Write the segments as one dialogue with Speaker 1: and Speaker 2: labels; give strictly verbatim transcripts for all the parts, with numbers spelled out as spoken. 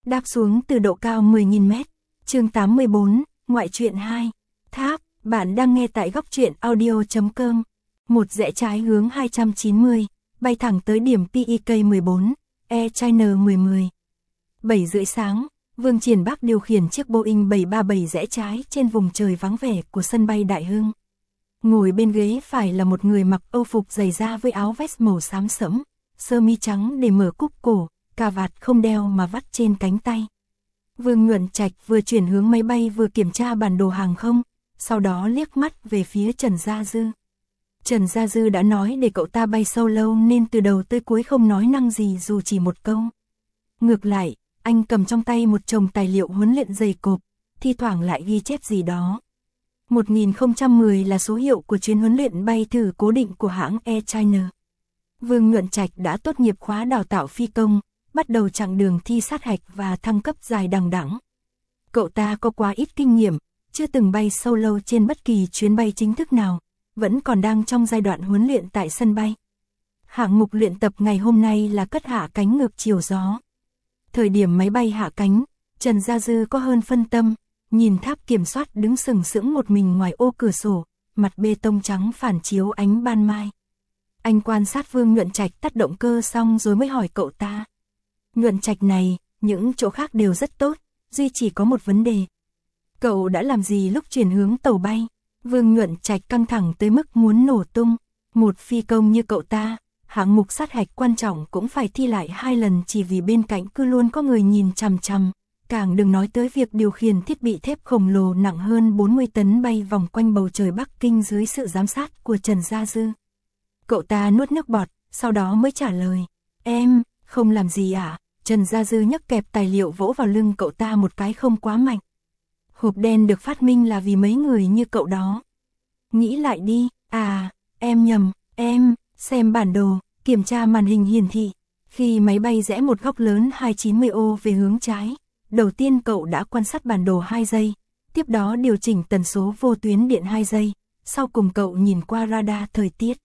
Speaker 1: đáp xuống từ độ cao mười nghìn mét. Chương tám mươi bốn, ngoại truyện hai. Tháp, bạn đang nghe tại góc truyện audio chấm com. Một rẽ trái hướng hai trăm chín mươi, bay thẳng tới điểm pê i ca mười bốn, Air China mười mười. bảy rưỡi sáng, Vương Triển Bắc điều khiển chiếc Boeing bảy ba bảy rẽ trái trên vùng trời vắng vẻ của sân bay Đại Hưng. Ngồi bên ghế phải là một người mặc âu phục dày da với áo vest màu xám sẫm, sơ mi trắng để mở cúc cổ, cà vạt không đeo mà vắt trên cánh tay. Vương Nhuận Trạch vừa chuyển hướng máy bay vừa kiểm tra bản đồ hàng không, sau đó liếc mắt về phía Trần Gia Dư. Trần Gia Dư đã nói để cậu ta bay solo nên từ đầu tới cuối không nói năng gì dù chỉ một câu. Ngược lại, anh cầm trong tay một chồng tài liệu huấn luyện dày cộp, thi thoảng lại ghi chép gì đó. một nghìn không trăm mười là số hiệu của chuyến huấn luyện bay thử cố định của hãng Air China. Vương Nhuận Trạch đã tốt nghiệp khóa đào tạo phi công, bắt đầu chặng đường thi sát hạch và thăng cấp dài đằng đẵng. Cậu ta có quá ít kinh nghiệm, chưa từng bay solo trên bất kỳ chuyến bay chính thức nào, vẫn còn đang trong giai đoạn huấn luyện tại sân bay. Hạng mục luyện tập ngày hôm nay là cất hạ cánh ngược chiều gió. Thời điểm máy bay hạ cánh, Trần Gia Dư có hơn phân tâm, nhìn tháp kiểm soát đứng sừng sững một mình ngoài ô cửa sổ, mặt bê tông trắng phản chiếu ánh ban mai. Anh quan sát Vương Nhuận Trạch tắt động cơ xong rồi mới hỏi cậu ta. Nhuận Trạch này, những chỗ khác đều rất tốt, duy chỉ có một vấn đề. Cậu đã làm gì lúc chuyển hướng tàu bay? Vương Nhuận Trạch căng thẳng tới mức muốn nổ tung. Một phi công như cậu ta, hạng mục sát hạch quan trọng cũng phải thi lại hai lần chỉ vì bên cạnh cứ luôn có người nhìn chằm chằm. Càng đừng nói tới việc điều khiển thiết bị thép khổng lồ nặng hơn bốn mươi tấn bay vòng quanh bầu trời Bắc Kinh dưới sự giám sát của Trần Gia Dư. Cậu ta nuốt nước bọt, sau đó mới trả lời. Em, không làm gì ạ. Trần Gia Dư nhấc kẹp tài liệu vỗ vào lưng cậu ta một cái không quá mạnh. Hộp đen được phát minh là vì mấy người như cậu đó. Nghĩ lại đi, à, em nhầm, em, xem bản đồ, kiểm tra màn hình hiển thị. Khi máy bay rẽ một góc lớn hai trăm chín mươi ô về hướng trái, đầu tiên cậu đã quan sát bản đồ hai giây, tiếp đó điều chỉnh tần số vô tuyến điện hai giây, sau cùng cậu nhìn qua radar thời tiết.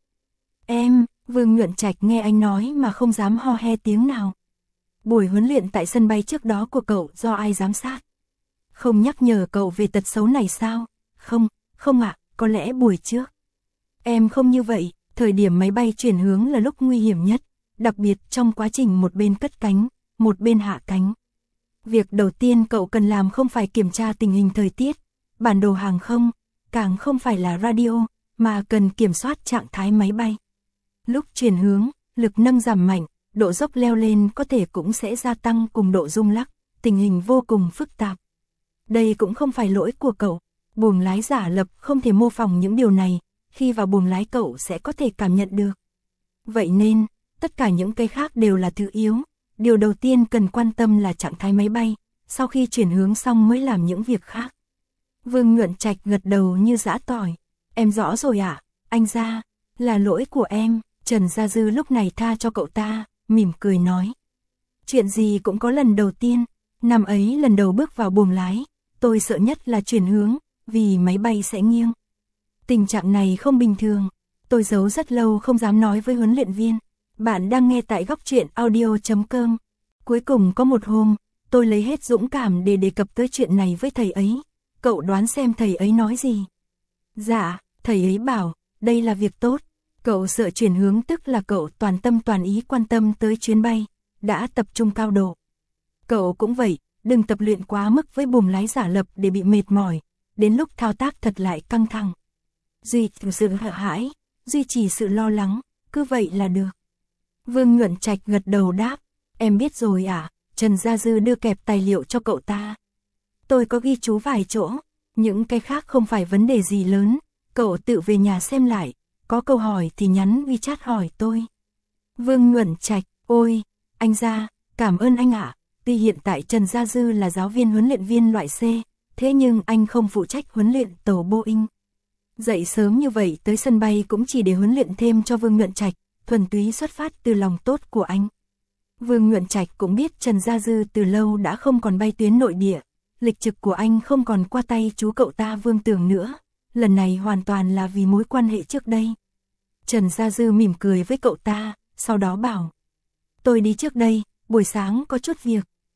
Speaker 1: Em, Vương Nhuận Trạch nghe anh nói mà không dám ho he tiếng nào. Buổi huấn luyện tại sân bay trước đó của cậu do ai giám sát? Không nhắc nhở cậu về tật xấu này sao? Không, không ạ, có lẽ buổi trước. Em không như vậy, thời điểm máy bay chuyển hướng là lúc nguy hiểm nhất, đặc biệt trong quá trình một bên cất cánh, một bên hạ cánh. Việc đầu tiên cậu cần làm không phải kiểm tra tình hình thời tiết, bản đồ hàng không, càng không phải là radio, mà cần kiểm soát trạng thái máy bay. Lúc chuyển hướng, lực nâng giảm mạnh, độ dốc leo lên có thể cũng sẽ gia tăng cùng độ rung lắc, tình hình vô cùng phức tạp. Đây cũng không phải lỗi của cậu, buồng lái giả lập không thể mô phỏng những điều này, khi vào buồng lái cậu sẽ có thể cảm nhận được. Vậy nên, tất cả những cái khác đều là thứ yếu, điều đầu tiên cần quan tâm là trạng thái máy bay, sau khi chuyển hướng xong mới làm những việc khác. Vương Nhuận Trạch gật đầu như giã tỏi. Em rõ rồi ạ, à? Anh Gia, là lỗi của em. Trần Gia Dư lúc này tha cho cậu ta, mỉm cười nói. Chuyện gì cũng có lần đầu tiên, năm ấy lần đầu bước vào buồng lái, tôi sợ nhất là chuyển hướng, vì máy bay sẽ nghiêng. Tình trạng này không bình thường, tôi giấu rất lâu không dám nói với huấn luyện viên. Bạn đang nghe tại góc truyện audio chấm com. Cuối cùng có một hôm, tôi lấy hết dũng cảm để đề cập tới chuyện này với thầy ấy. Cậu đoán xem thầy ấy nói gì? Dạ, thầy ấy bảo, đây là việc tốt. Cậu sợ chuyển hướng tức là cậu toàn tâm toàn ý quan tâm tới chuyến bay, đã tập trung cao độ. Cậu cũng vậy, đừng tập luyện quá mức với buồng lái giả lập để bị mệt mỏi, đến lúc thao tác thật lại căng thẳng. Duy trì sự sợ hãi, duy trì sự lo lắng, cứ vậy là được. Vương Nhuận Trạch gật đầu đáp, em biết rồi ạ. À? Trần Gia Dư đưa kẹp tài liệu cho cậu ta. Tôi có ghi chú vài chỗ, những cái khác không phải vấn đề gì lớn, cậu tự về nhà xem lại, có câu hỏi thì nhắn WeChat hỏi tôi. Vương Nhuận Trạch, ôi, anh Gia, cảm ơn anh ạ. À. Tuy hiện tại Trần Gia Dư là giáo viên huấn luyện viên loại C, thế nhưng anh không phụ trách huấn luyện tàu Boeing. Dậy sớm như vậy tới sân bay cũng chỉ để huấn luyện thêm cho Vương Nhuận Trạch, thuần túy xuất phát từ lòng tốt của anh. Vương Nhuận Trạch cũng biết Trần Gia Dư từ lâu đã không còn bay tuyến nội địa, lịch trực của anh không còn qua tay chú cậu ta Vương Tường nữa, lần này hoàn toàn là vì mối quan hệ trước đây. Trần Gia Dư mỉm cười với cậu ta, sau đó bảo, tôi đi trước đây, buổi sáng có chút việc.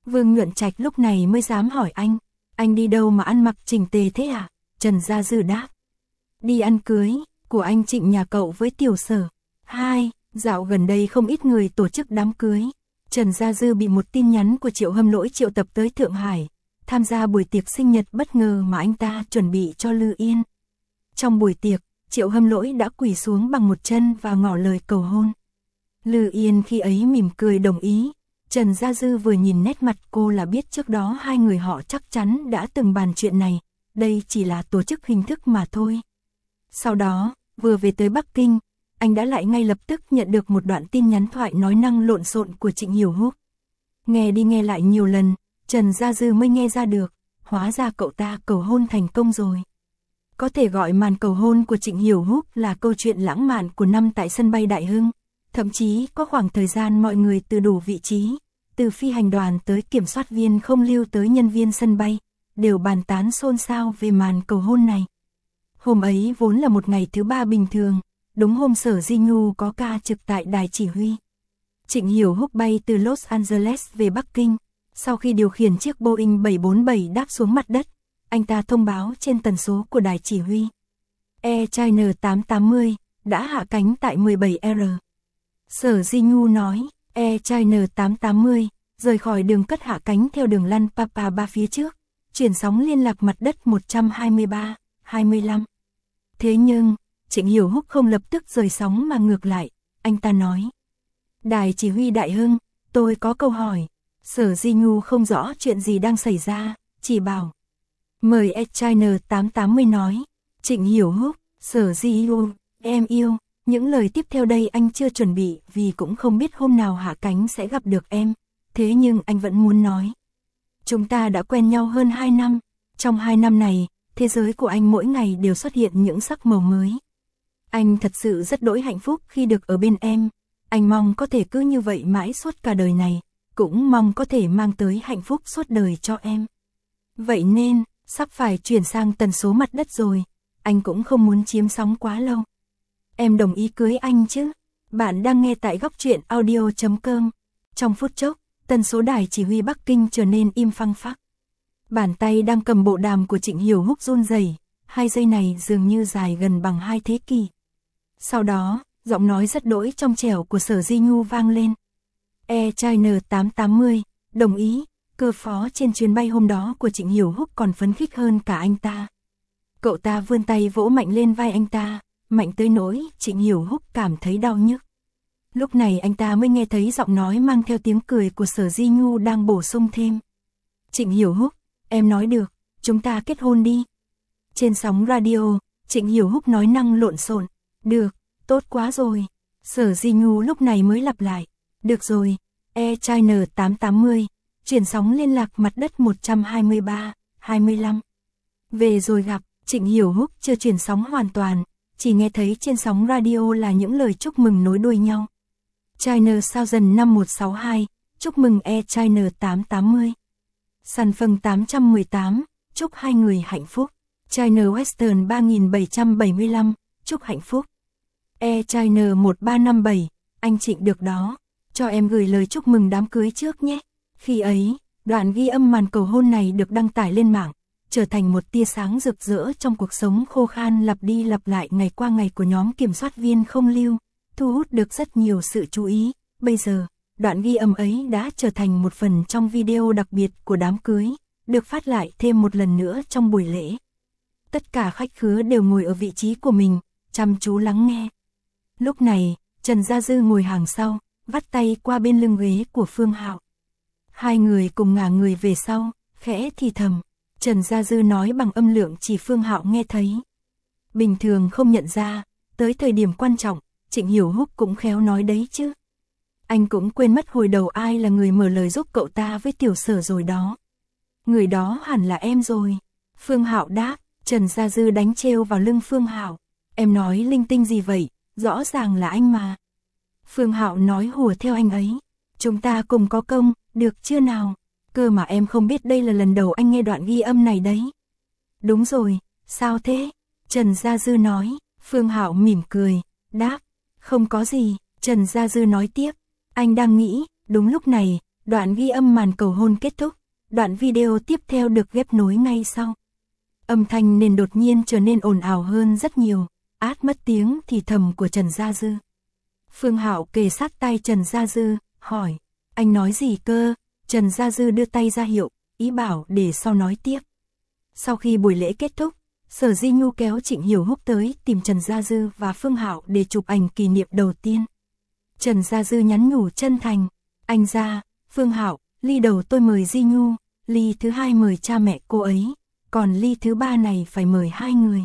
Speaker 1: Vương Nhuận Trạch lúc này mới dám hỏi anh, anh đi đâu mà ăn mặc chỉnh tề thế à? Trần Gia Dư đáp, đi ăn cưới của anh Trịnh nhà cậu với Tiểu Sở. Hai, dạo gần đây không ít người tổ chức đám cưới. Trần Gia Dư bị một tin nhắn của Triệu Hâm Lỗi triệu tập tới Thượng Hải, tham gia buổi tiệc sinh nhật bất ngờ mà anh ta chuẩn bị cho Lư Yên. Trong buổi tiệc, Triệu Hâm Lỗi đã quỳ xuống bằng một chân và ngỏ lời cầu hôn. Lư Yên khi ấy mỉm cười đồng ý. Trần Gia Dư vừa nhìn nét mặt cô là biết trước đó hai người họ chắc chắn đã từng bàn chuyện này, đây chỉ là tổ chức hình thức mà thôi. Sau đó, vừa về tới Bắc Kinh, anh đã lại ngay lập tức nhận được một đoạn tin nhắn thoại nói năng lộn xộn của Trịnh Hiểu Húc. Nghe đi nghe lại nhiều lần, Trần Gia Dư mới nghe ra được, hóa ra cậu ta cầu hôn thành công rồi. Có thể gọi màn cầu hôn của Trịnh Hiểu Húc là câu chuyện lãng mạn của năm tại sân bay Đại Hưng. Thậm chí có khoảng thời gian mọi người từ đủ vị trí, từ phi hành đoàn tới kiểm soát viên không lưu tới nhân viên sân bay, đều bàn tán xôn xao về màn cầu hôn này. Hôm ấy vốn là một ngày thứ ba bình thường, đúng hôm Sở Di Nhu có ca trực tại đài chỉ huy. Trịnh Hiểu Húc bay từ Los Angeles về Bắc Kinh, sau khi điều khiển chiếc Boeing bảy bốn bảy đáp xuống mặt đất, anh ta thông báo trên tần số của đài chỉ huy. Air China tám tám mươi đã hạ cánh tại mười bảy R. Sở Di Nhu nói, Air China tám tám mươi rời khỏi đường cất hạ cánh theo đường lăn Papa ba phía trước, chuyển sóng liên lạc mặt đất một trăm hai mươi ba, hai mươi lăm. Thế nhưng, Trịnh Hiểu Húc không lập tức rời sóng mà ngược lại, anh ta nói. Đài chỉ huy Đại Hưng, tôi có câu hỏi. Sở Di Nhu không rõ chuyện gì đang xảy ra, chỉ bảo. Mời Air China tám tám mươi nói. Trịnh Hiểu Húc, Sở Di Nhu, em yêu. Những lời tiếp theo đây anh chưa chuẩn bị vì cũng không biết hôm nào hạ cánh sẽ gặp được em, thế nhưng anh vẫn muốn nói. Chúng ta đã quen nhau hơn hai năm, trong hai năm này, thế giới của anh mỗi ngày đều xuất hiện những sắc màu mới. Anh thật sự rất đỗi hạnh phúc khi được ở bên em, anh mong có thể cứ như vậy mãi suốt cả đời này, cũng mong có thể mang tới hạnh phúc suốt đời cho em. Vậy nên, sắp phải chuyển sang tần số mặt đất rồi, anh cũng không muốn chiếm sóng quá lâu. Em đồng ý cưới anh chứ? Bạn đang nghe tại góc truyện audio chấm com. Trong phút chốc, tần số đài chỉ huy Bắc Kinh trở nên im phăng phắc. Bàn tay đang cầm bộ đàm của Trịnh Hiểu Húc run rẩy, hai giây này dường như dài gần bằng hai thế kỷ. Sau đó, giọng nói rất đỗi trong trẻo của Sở Di Nhu vang lên. Air China tám tám mươi, đồng ý, cơ phó trên chuyến bay hôm đó của Trịnh Hiểu Húc còn phấn khích hơn cả anh ta. Cậu ta vươn tay vỗ mạnh lên vai anh ta, mạnh tới nỗi Trịnh Hiểu Húc cảm thấy đau nhức. Lúc này anh ta mới nghe thấy giọng nói mang theo tiếng cười của Sở Di Nhu đang bổ sung thêm. Trịnh Hiểu Húc, em nói được, chúng ta kết hôn đi. Trên sóng radio, Trịnh Hiểu Húc nói năng lộn xộn. Được, tốt quá rồi. Sở Di Nhu lúc này mới lặp lại. Được rồi, Air China tám tám mươi, chuyển sóng liên lạc mặt đất một trăm hai mươi ba, hai mươi lăm. Về rồi gặp, Trịnh Hiểu Húc chưa chuyển sóng hoàn toàn, chỉ nghe thấy trên sóng radio là những lời chúc mừng nối đuôi nhau. China Southern năm một sáu hai, chúc mừng Air China tám tám mươi. San Phâng tám một tám, chúc hai người hạnh phúc. China Western ba bảy bảy lăm, chúc hạnh phúc. Air China một ba năm bảy, anh Trịnh được đó, cho em gửi lời chúc mừng đám cưới trước nhé. Khi ấy, đoạn ghi âm màn cầu hôn này được đăng tải lên mạng, trở thành một tia sáng rực rỡ trong cuộc sống khô khan lặp đi lặp lại ngày qua ngày của nhóm kiểm soát viên không lưu, thu hút được rất nhiều sự chú ý. Bây giờ, đoạn ghi âm ấy đã trở thành một phần trong video đặc biệt của đám cưới, được phát lại thêm một lần nữa trong buổi lễ. Tất cả khách khứa đều ngồi ở vị trí của mình, chăm chú lắng nghe. Lúc này, Trần Gia Dư ngồi hàng sau, vắt tay qua bên lưng ghế của Phương Hạo. Hai người cùng ngả người về sau, khẽ thì thầm. Trần Gia Dư nói bằng âm lượng chỉ Phương Hạo nghe thấy. Bình thường không nhận ra, tới thời điểm quan trọng, Trịnh Hiểu Húc cũng khéo nói đấy chứ. Anh cũng quên mất hồi đầu ai là người mở lời giúp cậu ta với Tiểu Sở rồi đó. Người đó hẳn là em rồi. Phương Hạo đáp. Trần Gia Dư đánh trêu vào lưng Phương Hạo. Em nói linh tinh gì vậy, rõ ràng là anh mà. Phương Hạo nói hùa theo anh ấy. Chúng ta cùng có công, được chưa nào? Cơ mà em không biết đây là lần đầu anh nghe đoạn ghi âm này đấy. Đúng rồi, sao thế? Trần Gia Dư nói. Phương Hạo mỉm cười, đáp. Không có gì, Trần Gia Dư nói tiếp. Anh đang nghĩ, đúng lúc này, Đoạn ghi âm màn cầu hôn kết thúc, đoạn video tiếp theo được ghép nối ngay sau. Âm thanh nên đột nhiên trở nên ồn ào hơn rất nhiều, át mất tiếng thì thầm của Trần Gia Dư. Phương Hạo kề sát tai Trần Gia Dư, hỏi, anh nói gì cơ? Trần Gia Dư đưa tay ra hiệu, ý bảo để sau nói tiếp. Sau khi buổi lễ kết thúc, Sở Di Nhu kéo Trịnh Hiểu Húc tới tìm Trần Gia Dư và Phương Hạo để chụp ảnh kỷ niệm đầu tiên. Trần Gia Dư nhắn nhủ chân thành, anh Gia, Phương Hạo, ly đầu tôi mời Di Nhu, ly thứ hai mời cha mẹ cô ấy, còn ly thứ ba này phải mời hai người.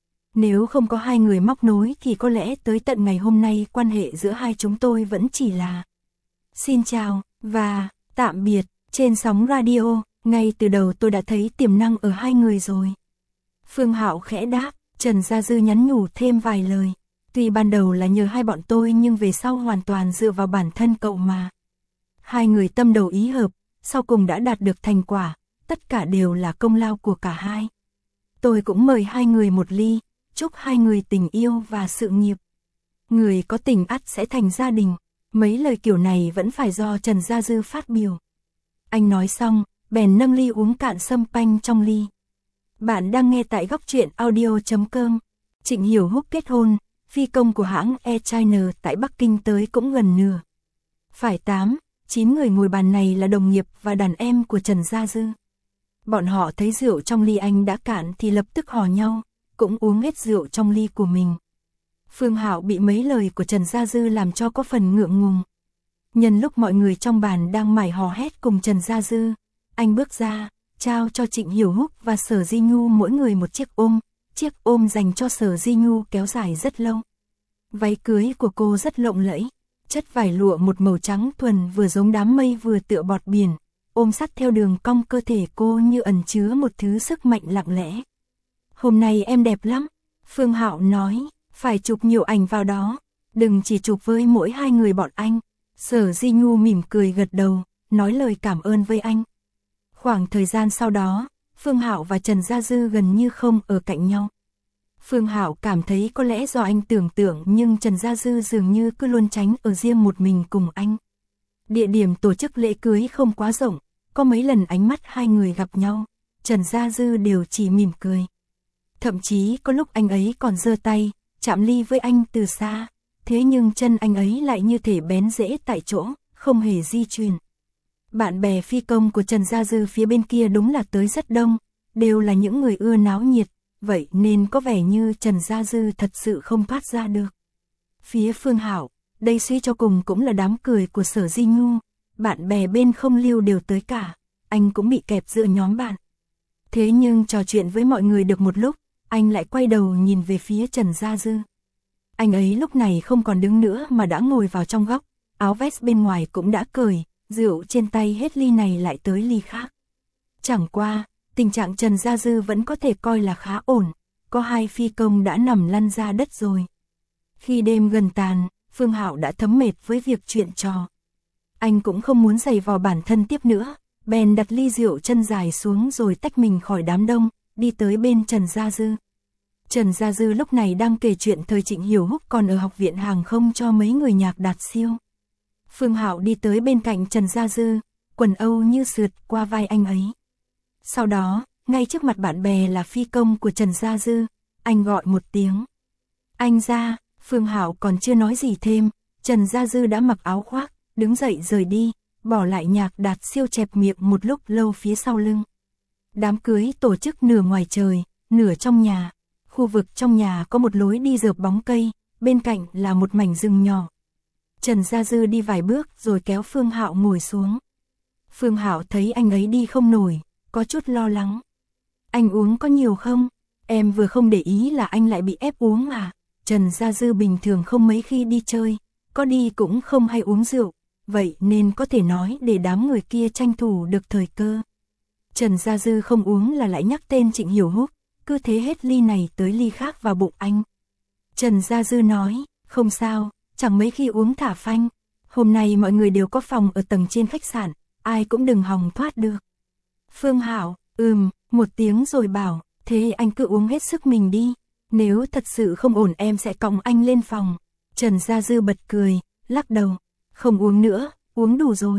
Speaker 1: Nếu không có hai người móc nối thì có lẽ tới tận ngày hôm nay quan hệ giữa hai chúng tôi vẫn chỉ là xin chào và tạm biệt. Trên sóng radio, ngay từ đầu tôi đã thấy tiềm năng ở hai người rồi. Phương Hạo khẽ đáp, Trần Gia Dư nhắn nhủ thêm vài lời. Tuy ban đầu là nhờ hai bọn tôi nhưng về sau hoàn toàn dựa vào bản thân cậu mà. Hai người tâm đầu ý hợp, sau cùng đã đạt được thành quả, tất cả đều là công lao của cả hai. Tôi cũng mời hai người một ly, chúc hai người tình yêu và sự nghiệp. Người có tình ắt sẽ thành gia đình, mấy lời kiểu này vẫn phải do Trần Gia Dư phát biểu. Anh nói xong, bèn nâng ly uống cạn sâm panh trong ly. Bạn đang nghe tại góc truyện audio chấm com. Trịnh Hiểu Húc kết hôn, phi công của hãng Air China tại Bắc Kinh tới cũng gần nửa. Phải tám, chín người ngồi bàn này là đồng nghiệp và đàn em của Trần Gia Dư. Bọn họ thấy rượu trong ly anh đã cạn thì lập tức hò nhau, cũng uống hết rượu trong ly của mình. Phương Hạo bị mấy lời của Trần Gia Dư làm cho có phần ngượng ngùng. Nhân lúc mọi người trong bàn đang mải hò hét cùng Trần Gia Dư, anh bước ra, trao cho Trịnh Hiểu Húc và Sở Di Nhu mỗi người một chiếc ôm, chiếc ôm dành cho Sở Di Nhu kéo dài rất lâu. Váy cưới của cô rất lộng lẫy, chất vải lụa một màu trắng thuần vừa giống đám mây vừa tựa bọt biển, ôm sát theo đường cong cơ thể cô như ẩn chứa một thứ sức mạnh lặng lẽ. Hôm nay em đẹp lắm, Phương Hạo nói, phải chụp nhiều ảnh vào đó, đừng chỉ chụp với mỗi hai người bọn anh. Sở Di Nhu mỉm cười gật đầu, nói lời cảm ơn với anh. Khoảng thời gian sau đó, Phương Hạo và Trần Gia Dư gần như không ở cạnh nhau. Phương Hạo cảm thấy có lẽ do anh tưởng tượng nhưng Trần Gia Dư dường như cứ luôn tránh ở riêng một mình cùng anh. Địa điểm tổ chức lễ cưới không quá rộng, có mấy lần ánh mắt hai người gặp nhau, Trần Gia Dư đều chỉ mỉm cười. Thậm chí có lúc anh ấy còn giơ tay, chạm ly với anh từ xa, thế nhưng chân anh ấy lại như thể bén rễ tại chỗ, không hề di chuyển. Bạn bè phi công của Trần Gia Dư phía bên kia đúng là tới rất đông, đều là những người ưa náo nhiệt, vậy nên có vẻ như Trần Gia Dư thật sự không thoát ra được. Phía Phương Hạo, đây suy cho cùng cũng là đám cười của Sở Di Nhu, bạn bè bên không lưu đều tới cả, anh cũng bị kẹp giữa nhóm bạn. Thế nhưng trò chuyện với mọi người được một lúc, anh lại quay đầu nhìn về phía Trần Gia Dư. Anh ấy lúc này không còn đứng nữa mà đã ngồi vào trong góc, áo vest bên ngoài cũng đã cởi, rượu trên tay hết ly này lại tới ly khác. Chẳng qua, tình trạng Trần Gia Dư vẫn có thể coi là khá ổn, có hai phi công đã nằm lăn ra đất rồi. Khi đêm gần tàn, Phương Hạo đã thấm mệt với việc chuyện trò. Anh cũng không muốn giày vò bản thân tiếp nữa, bèn đặt ly rượu chân dài xuống rồi tách mình khỏi đám đông, đi tới bên Trần Gia Dư. Trần Gia Dư lúc này đang kể chuyện thời Trịnh Hiểu Húc còn ở học viện hàng không cho mấy người nhạc đạt siêu. Phương Hạo đi tới bên cạnh Trần Gia Dư, quần âu như sượt qua vai anh ấy. Sau đó, ngay trước mặt bạn bè là phi công của Trần Gia Dư, anh gọi một tiếng. Anh Gia, Phương Hạo còn chưa nói gì thêm, Trần Gia Dư đã mặc áo khoác, đứng dậy rời đi, bỏ lại nhạc đạt siêu chẹp miệng một lúc lâu phía sau lưng. Đám cưới tổ chức nửa ngoài trời, nửa trong nhà. Khu vực trong nhà có một lối đi rợp bóng cây, bên cạnh là một mảnh rừng nhỏ. Trần Gia Dư đi vài bước rồi kéo Phương Hạo ngồi xuống. Phương Hạo thấy anh ấy đi không nổi, có chút lo lắng. Anh uống có nhiều không? Em vừa không để ý là anh lại bị ép uống à? Trần Gia Dư bình thường không mấy khi đi chơi, có đi cũng không hay uống rượu, vậy nên có thể nói để đám người kia tranh thủ được thời cơ. Trần Gia Dư không uống là lại nhắc tên Trịnh Hiểu Húc, cứ thế hết ly này tới ly khác vào bụng anh. Trần Gia Dư nói, không sao, chẳng mấy khi uống thả phanh, hôm nay mọi người đều có phòng ở tầng trên khách sạn, ai cũng đừng hòng thoát được. Phương Hạo, ừm, một tiếng rồi bảo, thế anh cứ uống hết sức mình đi, nếu thật sự không ổn em sẽ cõng anh lên phòng. Trần Gia Dư bật cười, lắc đầu, không uống nữa, uống đủ rồi.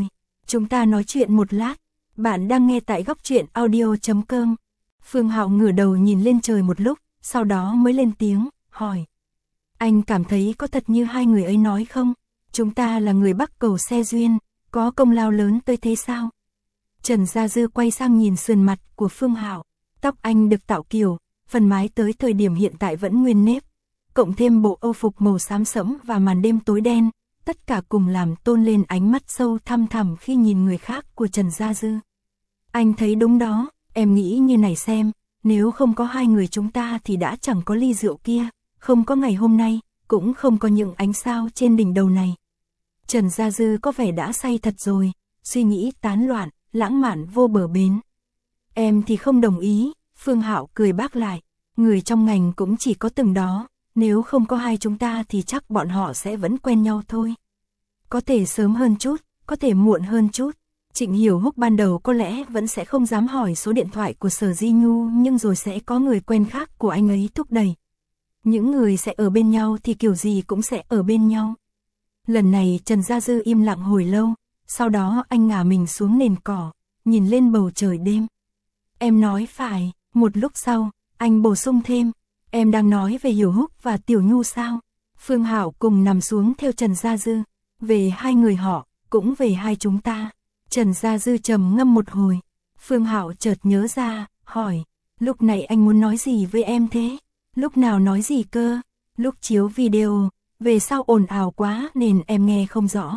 Speaker 1: Chúng ta nói chuyện một lát. Bạn đang nghe tại góc truyện audio chấm com. Phương Hạo ngửa đầu nhìn lên trời một lúc, sau đó mới lên tiếng, hỏi. Anh cảm thấy có thật như hai người ấy nói không? Chúng ta là người Bắc Cầu xe duyên, có công lao lớn tới thế sao? Trần Gia Dư quay sang nhìn sườn mặt của Phương Hạo, tóc anh được tạo kiểu, phần mái tới thời điểm hiện tại vẫn nguyên nếp, cộng thêm bộ âu phục màu xám sẫm và màn đêm tối đen, tất cả cùng làm tôn lên ánh mắt sâu thăm thẳm khi nhìn người khác của Trần Gia Dư. Anh thấy đúng đó, em nghĩ như này xem, nếu không có hai người chúng ta thì đã chẳng có ly rượu kia, không có ngày hôm nay, cũng không có những ánh sao trên đỉnh đầu này. Trần Gia Dư có vẻ đã say thật rồi, suy nghĩ tán loạn, lãng mạn vô bờ bến. Em thì không đồng ý, Phương Hạo cười bác lại, người trong ngành cũng chỉ có từng đó, nếu không có hai chúng ta thì chắc bọn họ sẽ vẫn quen nhau thôi. Có thể sớm hơn chút, có thể muộn hơn chút. Trịnh Hiểu Húc ban đầu có lẽ vẫn sẽ không dám hỏi số điện thoại của Sở Di Nhu, nhưng rồi sẽ có người quen khác của anh ấy thúc đẩy. Những người sẽ ở bên nhau thì kiểu gì cũng sẽ ở bên nhau. Lần này Trần Gia Dư im lặng hồi lâu, sau đó anh ngả mình xuống nền cỏ, nhìn lên bầu trời đêm. Em nói phải, một lúc sau, anh bổ sung thêm, em đang nói về Hiểu Húc và Tiểu Nhu sao? Phương Hạo cùng nằm xuống theo Trần Gia Dư, về hai người họ, cũng về hai chúng ta. Trần Gia Dư trầm ngâm một hồi, Phương Hạo chợt nhớ ra, hỏi, lúc này anh muốn nói gì với em thế? Lúc nào nói gì cơ? Lúc chiếu video, về sau ồn ào quá nên em nghe không rõ.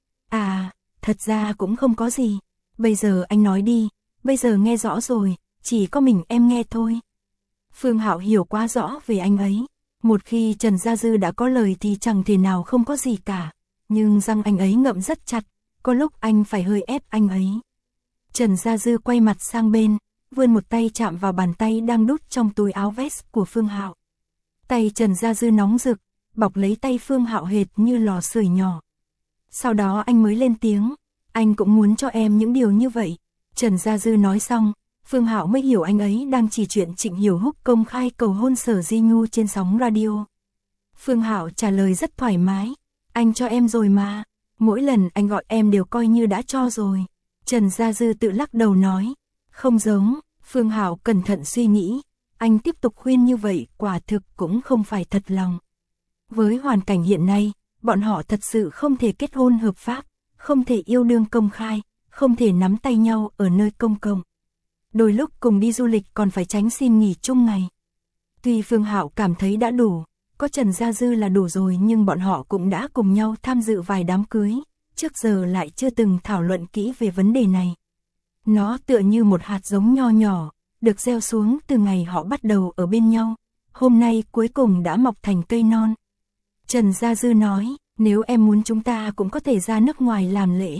Speaker 1: À, thật ra cũng không có gì, bây giờ anh nói đi, bây giờ nghe rõ rồi, chỉ có mình em nghe thôi. Phương Hạo hiểu quá rõ về anh ấy, một khi Trần Gia Dư đã có lời thì chẳng thể nào không có gì cả, nhưng răng anh ấy ngậm rất chặt, có lúc anh phải hơi ép anh ấy. Trần Gia Dư quay mặt sang bên, vươn một tay chạm vào bàn tay đang đút trong túi áo vest của Phương Hạo. Tay Trần Gia Dư nóng rực, bọc lấy tay Phương Hạo hệt như lò sưởi nhỏ. Sau đó anh mới lên tiếng, anh cũng muốn cho em những điều như vậy. Trần Gia Dư nói xong, Phương Hạo mới hiểu anh ấy đang chỉ chuyện Trịnh Hiểu Húc công khai cầu hôn Sở Di Nhu trên sóng radio. Phương Hạo trả lời rất thoải mái, anh cho em rồi mà, mỗi lần anh gọi em đều coi như đã cho rồi. Trần Gia Dư tự lắc đầu nói, không giống. Phương Hạo cẩn thận suy nghĩ, anh tiếp tục khuyên như vậy quả thực cũng không phải thật lòng. Với hoàn cảnh hiện nay, bọn họ thật sự không thể kết hôn hợp pháp, không thể yêu đương công khai, không thể nắm tay nhau ở nơi công cộng. Đôi lúc cùng đi du lịch còn phải tránh xin nghỉ chung ngày. Tuy Phương Hạo cảm thấy đã đủ, có Trần Gia Dư là đủ rồi, nhưng bọn họ cũng đã cùng nhau tham dự vài đám cưới, trước giờ lại chưa từng thảo luận kỹ về vấn đề này. Nó tựa như một hạt giống nho nhỏ, được gieo xuống từ ngày họ bắt đầu ở bên nhau, hôm nay cuối cùng đã mọc thành cây non. Trần Gia Dư nói, nếu em muốn chúng ta cũng có thể ra nước ngoài làm lễ.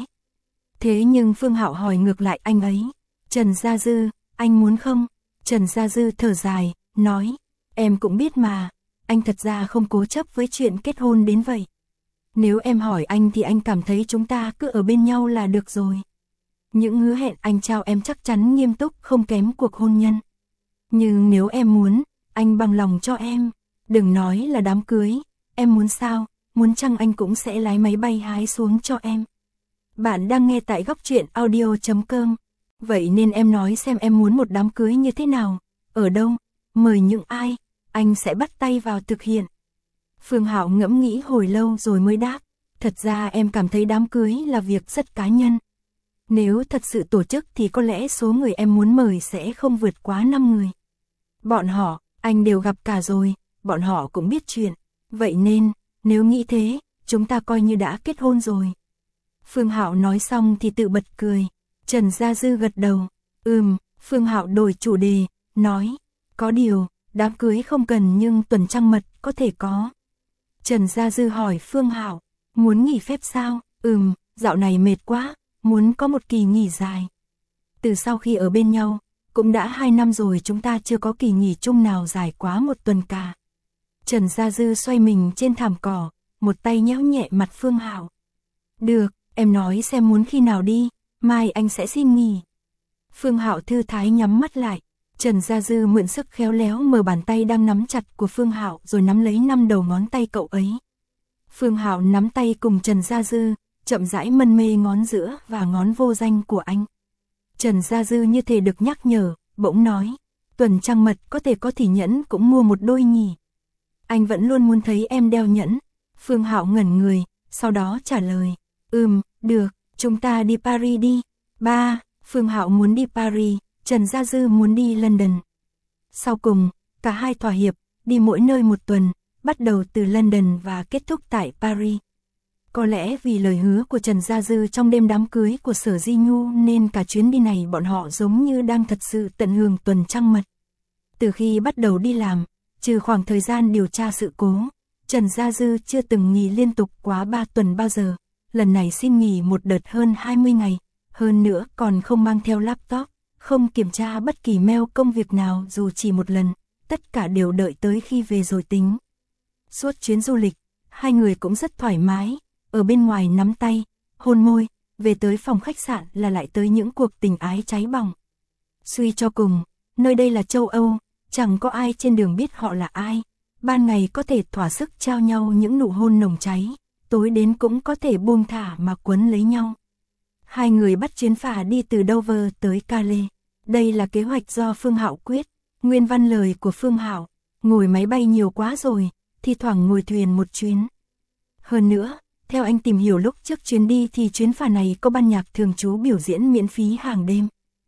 Speaker 1: Thế nhưng Phương Hạo hỏi ngược lại anh ấy, Trần Gia Dư, anh muốn không? Trần Gia Dư thở dài, nói, em cũng biết mà, anh thật ra không cố chấp với chuyện kết hôn đến vậy. Nếu em hỏi anh thì anh cảm thấy chúng ta cứ ở bên nhau là được rồi. Những hứa hẹn anh trao em chắc chắn nghiêm túc không kém cuộc hôn nhân. Nhưng nếu em muốn, anh bằng lòng cho em. Đừng nói là đám cưới, em muốn sao, muốn chăng anh cũng sẽ lái máy bay hái xuống cho em. Bạn đang nghe tại góc truyện audio chấm com. Vậy nên em nói xem em muốn một đám cưới như thế nào, ở đâu, mời những ai, anh sẽ bắt tay vào thực hiện. Phương Hạo ngẫm nghĩ hồi lâu rồi mới đáp, thật ra em cảm thấy đám cưới là việc rất cá nhân. Nếu thật sự tổ chức thì có lẽ số người em muốn mời sẽ không vượt quá năm người. Bọn họ, anh đều gặp cả rồi, bọn họ cũng biết chuyện. Vậy nên, nếu nghĩ thế, chúng ta coi như đã kết hôn rồi. Phương Hạo nói xong thì tự bật cười. Trần Gia Dư gật đầu. Ừm, Phương Hạo đổi chủ đề, nói, có điều, đám cưới không cần nhưng tuần trăng mật có thể có. Trần Gia Dư hỏi Phương Hạo, muốn nghỉ phép sao? Ừm, dạo này mệt quá, muốn có một kỳ nghỉ dài. Từ sau khi ở bên nhau, cũng đã hai năm rồi chúng ta chưa có kỳ nghỉ chung nào dài quá một tuần cả. Trần Gia Dư xoay mình trên thảm cỏ, một tay nhéo nhẹ mặt Phương Hạo. Được, em nói xem muốn khi nào đi, mai anh sẽ xin nghỉ. Phương Hạo thư thái nhắm mắt lại. Trần Gia Dư mượn sức khéo léo mở bàn tay đang nắm chặt của Phương Hạo rồi nắm lấy năm đầu ngón tay cậu ấy. Phương Hạo nắm tay cùng Trần Gia Dư, chậm rãi mân mê ngón giữa và ngón vô danh của anh. Trần Gia Dư như thể được nhắc nhở, bỗng nói, tuần trăng mật có thể có thì nhẫn cũng mua một đôi nhỉ. Anh vẫn luôn muốn thấy em đeo nhẫn. Phương Hạo ngẩn người, sau đó trả lời, ừm, được, chúng ta đi Paris đi. Ba, Phương Hạo muốn đi Paris, Trần Gia Dư muốn đi London. Sau cùng, cả hai thỏa hiệp, đi mỗi nơi một tuần, bắt đầu từ London và kết thúc tại Paris. Có lẽ vì lời hứa của Trần Gia Dư trong đêm đám cưới của Sở Di Nhu nên cả chuyến đi này bọn họ giống như đang thật sự tận hưởng tuần trăng mật. Từ khi bắt đầu đi làm, trừ khoảng thời gian điều tra sự cố, Trần Gia Dư chưa từng nghỉ liên tục quá ba tuần bao giờ. Lần này xin nghỉ một đợt hơn hai mươi ngày, hơn nữa còn không mang theo laptop, không kiểm tra bất kỳ mail công việc nào dù chỉ một lần, tất cả đều đợi tới khi về rồi tính. Suốt chuyến du lịch, hai người cũng rất thoải mái, ở bên ngoài nắm tay, hôn môi, về tới phòng khách sạn là lại tới những cuộc tình ái cháy bỏng. Suy cho cùng, nơi đây là châu Âu, chẳng có ai trên đường biết họ là ai, ban ngày có thể thỏa sức trao nhau những nụ hôn nồng cháy, tối đến cũng có thể buông thả mà quấn lấy nhau. Hai người bắt chuyến phà đi từ Dover tới Calais. Đây là kế hoạch do Phương Hạo quyết, nguyên văn lời của Phương Hạo, ngồi máy bay nhiều quá rồi, thi thoảng ngồi thuyền một chuyến. Hơn nữa, theo anh tìm hiểu lúc trước chuyến đi thì chuyến phà này có ban nhạc thường trú biểu diễn miễn phí hàng đêm.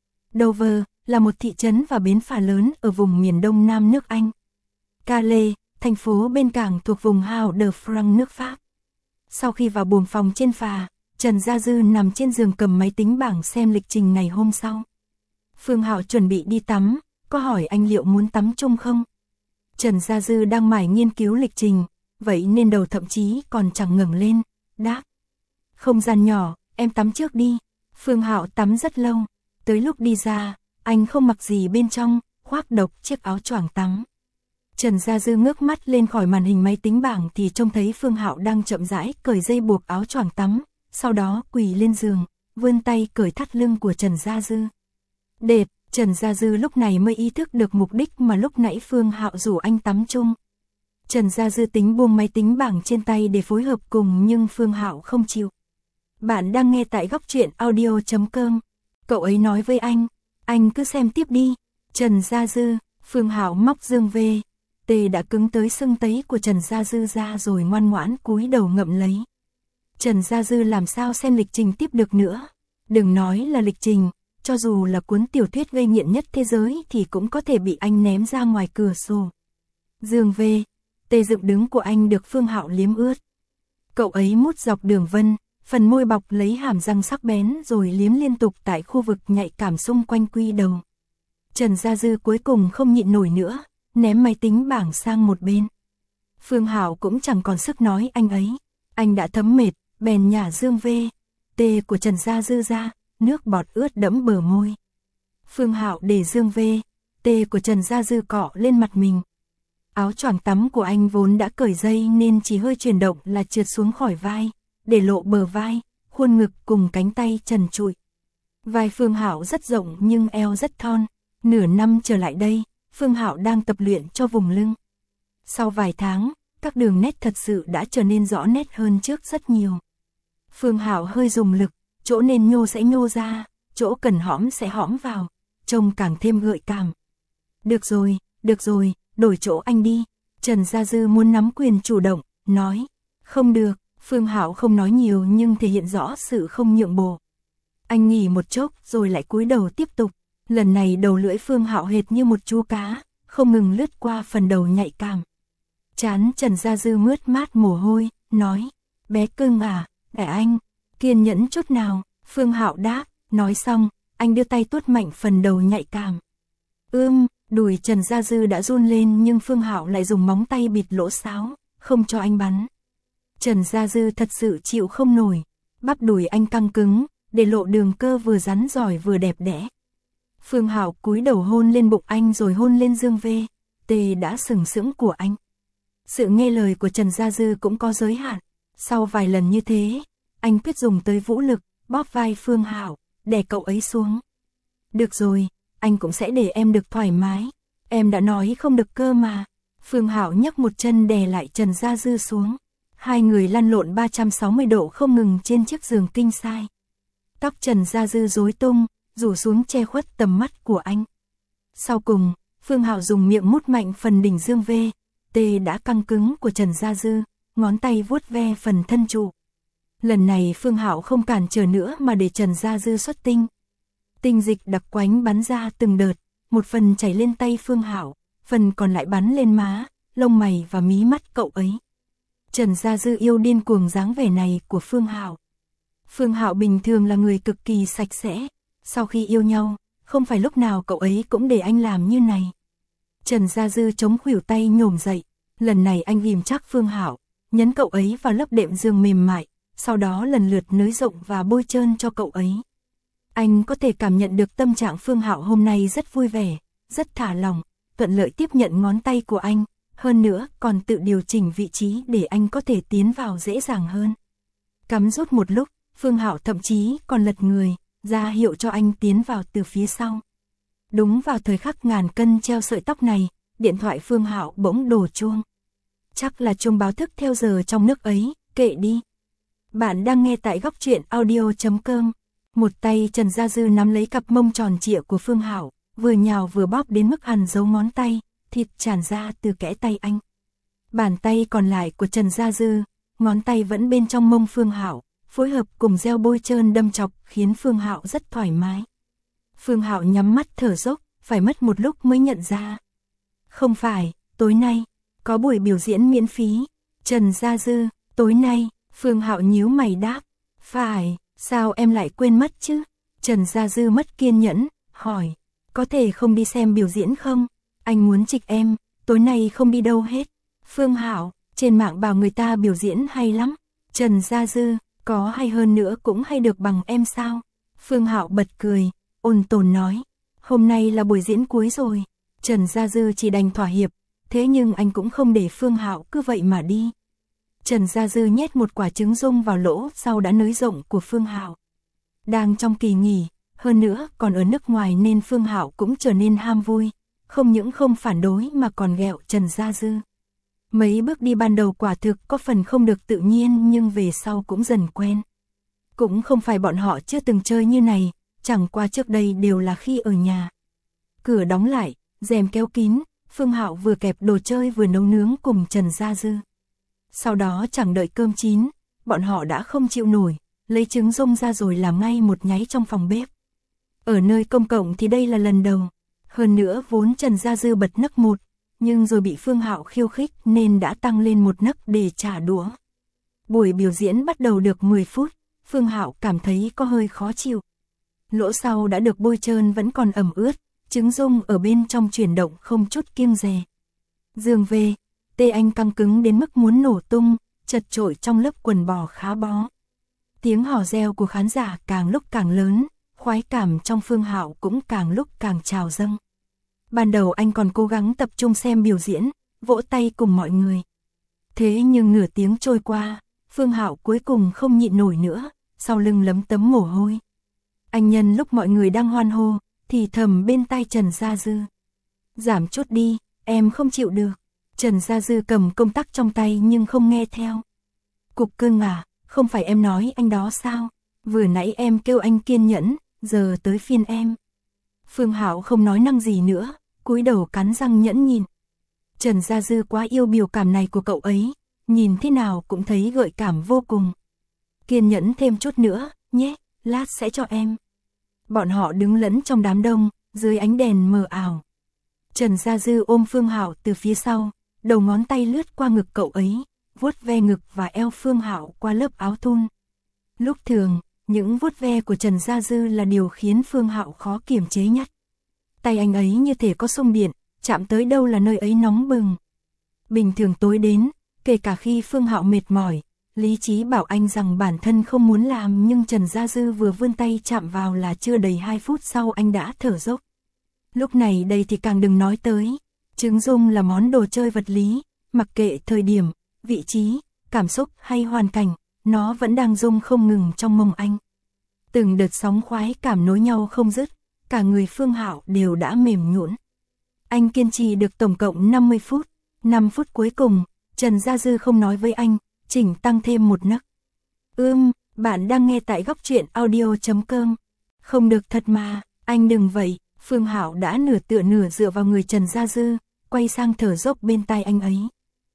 Speaker 1: Dover là một thị trấn và bến phà lớn ở vùng miền đông nam nước Anh. Calais, thành phố bên cảng thuộc vùng Hauts de France nước Pháp. Sau khi vào buồng phòng trên phà, Trần Gia Dư nằm trên giường cầm máy tính bảng xem lịch trình ngày hôm sau. Phương Hạo chuẩn bị đi tắm, có hỏi anh liệu muốn tắm chung không? Trần Gia Dư đang mải nghiên cứu lịch trình, vậy nên đầu thậm chí còn chẳng ngẩng lên, đáp. Không gian nhỏ, em tắm trước đi. Phương Hạo tắm rất lâu, tới lúc đi ra, anh không mặc gì bên trong, khoác độc chiếc áo choàng tắm. Trần Gia Dư ngước mắt lên khỏi màn hình máy tính bảng thì trông thấy Phương Hạo đang chậm rãi cởi dây buộc áo choàng tắm, sau đó quỳ lên giường, vươn tay cởi thắt lưng của Trần Gia Dư. Đệt, Trần Gia Dư lúc này mới ý thức được mục đích mà lúc nãy Phương Hạo rủ anh tắm chung. Trần Gia Dư tính buông máy tính bảng trên tay để phối hợp cùng nhưng Phương Hạo không chịu. Bạn đang nghe tại góc truyện audio chấm com. Cậu ấy nói với anh, anh cứ xem tiếp đi. Trần Gia Dư, Phương Hạo móc dương về. Tê đã cứng tới sưng tấy của Trần Gia Dư ra rồi ngoan ngoãn cúi đầu ngậm lấy. Trần Gia Dư làm sao xem lịch trình tiếp được nữa. Đừng nói là lịch trình, cho dù là cuốn tiểu thuyết gây nghiện nhất thế giới thì cũng có thể bị anh ném ra ngoài cửa sổ. Dương về, tê dựng đứng của anh được Phương Hạo liếm ướt. Cậu ấy mút dọc đường vân, phần môi bọc lấy hàm răng sắc bén rồi liếm liên tục tại khu vực nhạy cảm xung quanh quy đầu. Trần Gia Dư cuối cùng không nhịn nổi nữa, ném máy tính bảng sang một bên. Phương Hạo cũng chẳng còn sức nói anh ấy, anh đã thấm mệt, bèn nhả dương vê, tê của Trần Gia Dư ra, nước bọt ướt đẫm bờ môi. Phương Hạo để dương vê, tê của Trần Gia Dư cọ lên mặt mình. Áo choàng tắm của anh vốn đã cởi dây nên chỉ hơi chuyển động là trượt xuống khỏi vai, để lộ bờ vai, khuôn ngực cùng cánh tay trần trụi. Vai Phương Hạo rất rộng nhưng eo rất thon. Nửa năm trở lại đây, Phương Hạo đang tập luyện cho vùng lưng. Sau vài tháng, các đường nét thật sự đã trở nên rõ nét hơn trước rất nhiều. Phương Hạo hơi dùng lực, chỗ nên nhô sẽ nhô ra, chỗ cần hõm sẽ hõm vào, trông càng thêm gợi cảm. Được rồi, được rồi, đổi chỗ anh đi. Trần Gia Dư muốn nắm quyền chủ động, nói. Không được, Phương Hạo không nói nhiều nhưng thể hiện rõ sự không nhượng bộ. Anh nghỉ một chốc rồi lại cúi đầu tiếp tục. Lần này đầu lưỡi Phương Hạo hệt như một chú cá, không ngừng lướt qua phần đầu nhạy cảm. Trán Trần Gia Dư mướt mát mồ hôi, nói. Bé cưng à, để anh, kiên nhẫn chút nào. Phương Hạo đáp, nói xong, anh đưa tay tuốt mạnh phần đầu nhạy cảm. Ưm, đùi Trần Gia Dư đã run lên nhưng Phương Hạo lại dùng móng tay bịt lỗ sáo, không cho anh bắn. Trần Gia Dư thật sự chịu không nổi, bắp đùi anh căng cứng, để lộ đường cơ vừa rắn giỏi vừa đẹp đẽ. Phương Hạo cúi đầu hôn lên bụng anh rồi hôn lên dương vê, tê đã sừng sững của anh. Sự nghe lời của Trần Gia Dư cũng có giới hạn. Sau vài lần như thế, anh quyết dùng tới vũ lực, bóp vai Phương Hạo, đè cậu ấy xuống. Được rồi, anh cũng sẽ để em được thoải mái. Em đã nói không được cơ mà. Phương Hạo nhấc một chân đè lại Trần Gia Dư xuống. Hai người lăn lộn ba trăm sáu mươi độ không ngừng trên chiếc giường king size. Tóc Trần Gia Dư rối tung, rủ xuống che khuất tầm mắt của anh. Sau cùng, Phương Hạo dùng miệng mút mạnh phần đỉnh dương V, T đã căng cứng của Trần Gia Dư, ngón tay vuốt ve phần thân trụ. Lần này Phương Hạo không cản trở nữa mà để Trần Gia Dư xuất tinh. Tinh dịch đặc quánh bắn ra từng đợt, một phần chảy lên tay Phương Hạo, phần còn lại bắn lên má, lông mày và mí mắt cậu ấy. Trần Gia Dư yêu điên cuồng dáng vẻ này của Phương Hạo. Phương Hạo bình thường là người cực kỳ sạch sẽ, sau khi yêu nhau, không phải lúc nào cậu ấy cũng để anh làm như này. Trần Gia Dư chống khuỷu tay nhổm dậy, lần này anh ghim chắc Phương Hạo, nhấn cậu ấy vào lớp đệm giường mềm mại, sau đó lần lượt nới rộng và bôi trơn cho cậu ấy. Anh có thể cảm nhận được tâm trạng Phương Hạo hôm nay rất vui vẻ, rất thả lỏng, thuận lợi tiếp nhận ngón tay của anh, hơn nữa còn tự điều chỉnh vị trí để anh có thể tiến vào dễ dàng hơn. Cắm rút một lúc, Phương Hạo thậm chí còn lật người, ra hiệu cho anh tiến vào từ phía sau. Đúng vào thời khắc ngàn cân treo sợi tóc này, điện thoại Phương Hạo bỗng đổ chuông. Chắc là chuông báo thức theo giờ trong nước ấy, kệ đi. Bạn đang nghe tại góc truyện audio chấm com. Một tay Trần Gia Dư nắm lấy cặp mông tròn trịa của Phương Hạo, vừa nhào vừa bóp đến mức hằn dấu ngón tay, thịt tràn ra từ kẽ tay anh. Bàn tay còn lại của Trần Gia Dư, ngón tay vẫn bên trong mông Phương Hạo, phối hợp cùng gel bôi trơn đâm chọc khiến Phương Hạo rất thoải mái. Phương Hạo nhắm mắt thở dốc, phải mất một lúc mới nhận ra. Không phải, tối nay, có buổi biểu diễn miễn phí. Trần Gia Dư, tối nay, Phương Hạo nhíu mày đáp. Phải, sao em lại quên mất chứ? Trần Gia Dư mất kiên nhẫn, hỏi. Có thể không đi xem biểu diễn không? Anh muốn trịch em, tối nay không đi đâu hết. Phương Hạo, trên mạng bảo người ta biểu diễn hay lắm. Trần Gia Dư, có hay hơn nữa cũng hay được bằng em sao? Phương Hạo bật cười, ôn tồn nói. Hôm nay là buổi diễn cuối rồi. Trần Gia Dư chỉ đành thỏa hiệp, thế nhưng anh cũng không để Phương Hạo cứ vậy mà đi. Trần Gia Dư nhét một quả trứng rung vào lỗ sau đã nới rộng của Phương Hạo. Đang trong kỳ nghỉ, hơn nữa còn ở nước ngoài nên Phương Hạo cũng trở nên ham vui, không những không phản đối mà còn ghẹo Trần Gia Dư. Mấy bước đi ban đầu quả thực có phần không được tự nhiên nhưng về sau cũng dần quen. Cũng không phải bọn họ chưa từng chơi như này, chẳng qua trước đây đều là khi ở nhà. Cửa đóng lại, rèm kéo kín, Phương Hạo vừa kẹp đồ chơi vừa nấu nướng cùng Trần Gia Dư. Sau đó chẳng đợi cơm chín, bọn họ đã không chịu nổi, lấy trứng rung ra rồi làm ngay một nháy trong phòng bếp. Ở nơi công cộng thì đây là lần đầu, hơn nữa vốn Trần Gia Dư bật nấc một, nhưng rồi bị Phương Hạo khiêu khích nên đã tăng lên một nấc để trả đũa. Buổi biểu diễn bắt đầu được mười phút, Phương Hạo cảm thấy có hơi khó chịu. Lỗ sau đã được bôi trơn vẫn còn ẩm ướt, trứng rung ở bên trong chuyển động không chút kiêng dè. Giường về, tê anh căng cứng đến mức muốn nổ tung, chật trội trong lớp quần bò khá bó. Tiếng hò reo của khán giả càng lúc càng lớn, khoái cảm trong Phương Hạo cũng càng lúc càng trào dâng. Ban đầu anh còn cố gắng tập trung xem biểu diễn, vỗ tay cùng mọi người. Thế nhưng nửa tiếng trôi qua, Phương Hạo cuối cùng không nhịn nổi nữa, sau lưng lấm tấm mồ hôi. Anh nhân lúc mọi người đang hoan hô, thì thầm bên tai Trần Gia Dư. Giảm chút đi, em không chịu được. Trần Gia Dư cầm công tắc trong tay nhưng không nghe theo. Cục cưng à, không phải em nói anh đó sao? Vừa nãy em kêu anh kiên nhẫn, giờ tới phiên em. Phương Hạo không nói năng gì nữa, cúi đầu cắn răng nhẫn nhìn. Trần Gia Dư quá yêu biểu cảm này của cậu ấy, nhìn thế nào cũng thấy gợi cảm vô cùng. Kiên nhẫn thêm chút nữa, nhé, lát sẽ cho em. Bọn họ đứng lẫn trong đám đông, dưới ánh đèn mờ ảo. Trần Gia Dư ôm Phương Hạo từ phía sau, đầu ngón tay lướt qua ngực cậu ấy, vuốt ve ngực và eo Phương Hạo qua lớp áo thun. Lúc thường, những vuốt ve của Trần Gia Dư là điều khiến Phương Hạo khó kiềm chế nhất. Tay anh ấy như thể có xung điện, chạm tới đâu là nơi ấy nóng bừng. Bình thường tối đến, kể cả khi Phương Hạo mệt mỏi, lý trí bảo anh rằng bản thân không muốn làm nhưng Trần Gia Dư vừa vươn tay chạm vào là chưa đầy hai phút sau anh đã thở dốc. Lúc này đây thì càng đừng nói tới. Trứng rung là món đồ chơi vật lý, mặc kệ thời điểm, vị trí, cảm xúc hay hoàn cảnh, nó vẫn đang rung không ngừng trong mông anh. Từng đợt sóng khoái cảm nối nhau không dứt, cả người Phương Hạo đều đã mềm nhũn. Anh kiên trì được tổng cộng năm mươi phút, năm phút cuối cùng, Trần Gia Dư không nói với anh, chỉnh tăng thêm một nấc. Ưm, bạn đang nghe tại góc truyện audio.com. Không được thật mà, anh đừng vậy. Phương Hạo đã nửa tựa nửa dựa vào người Trần Gia Dư, quay sang thở dốc bên tai anh ấy.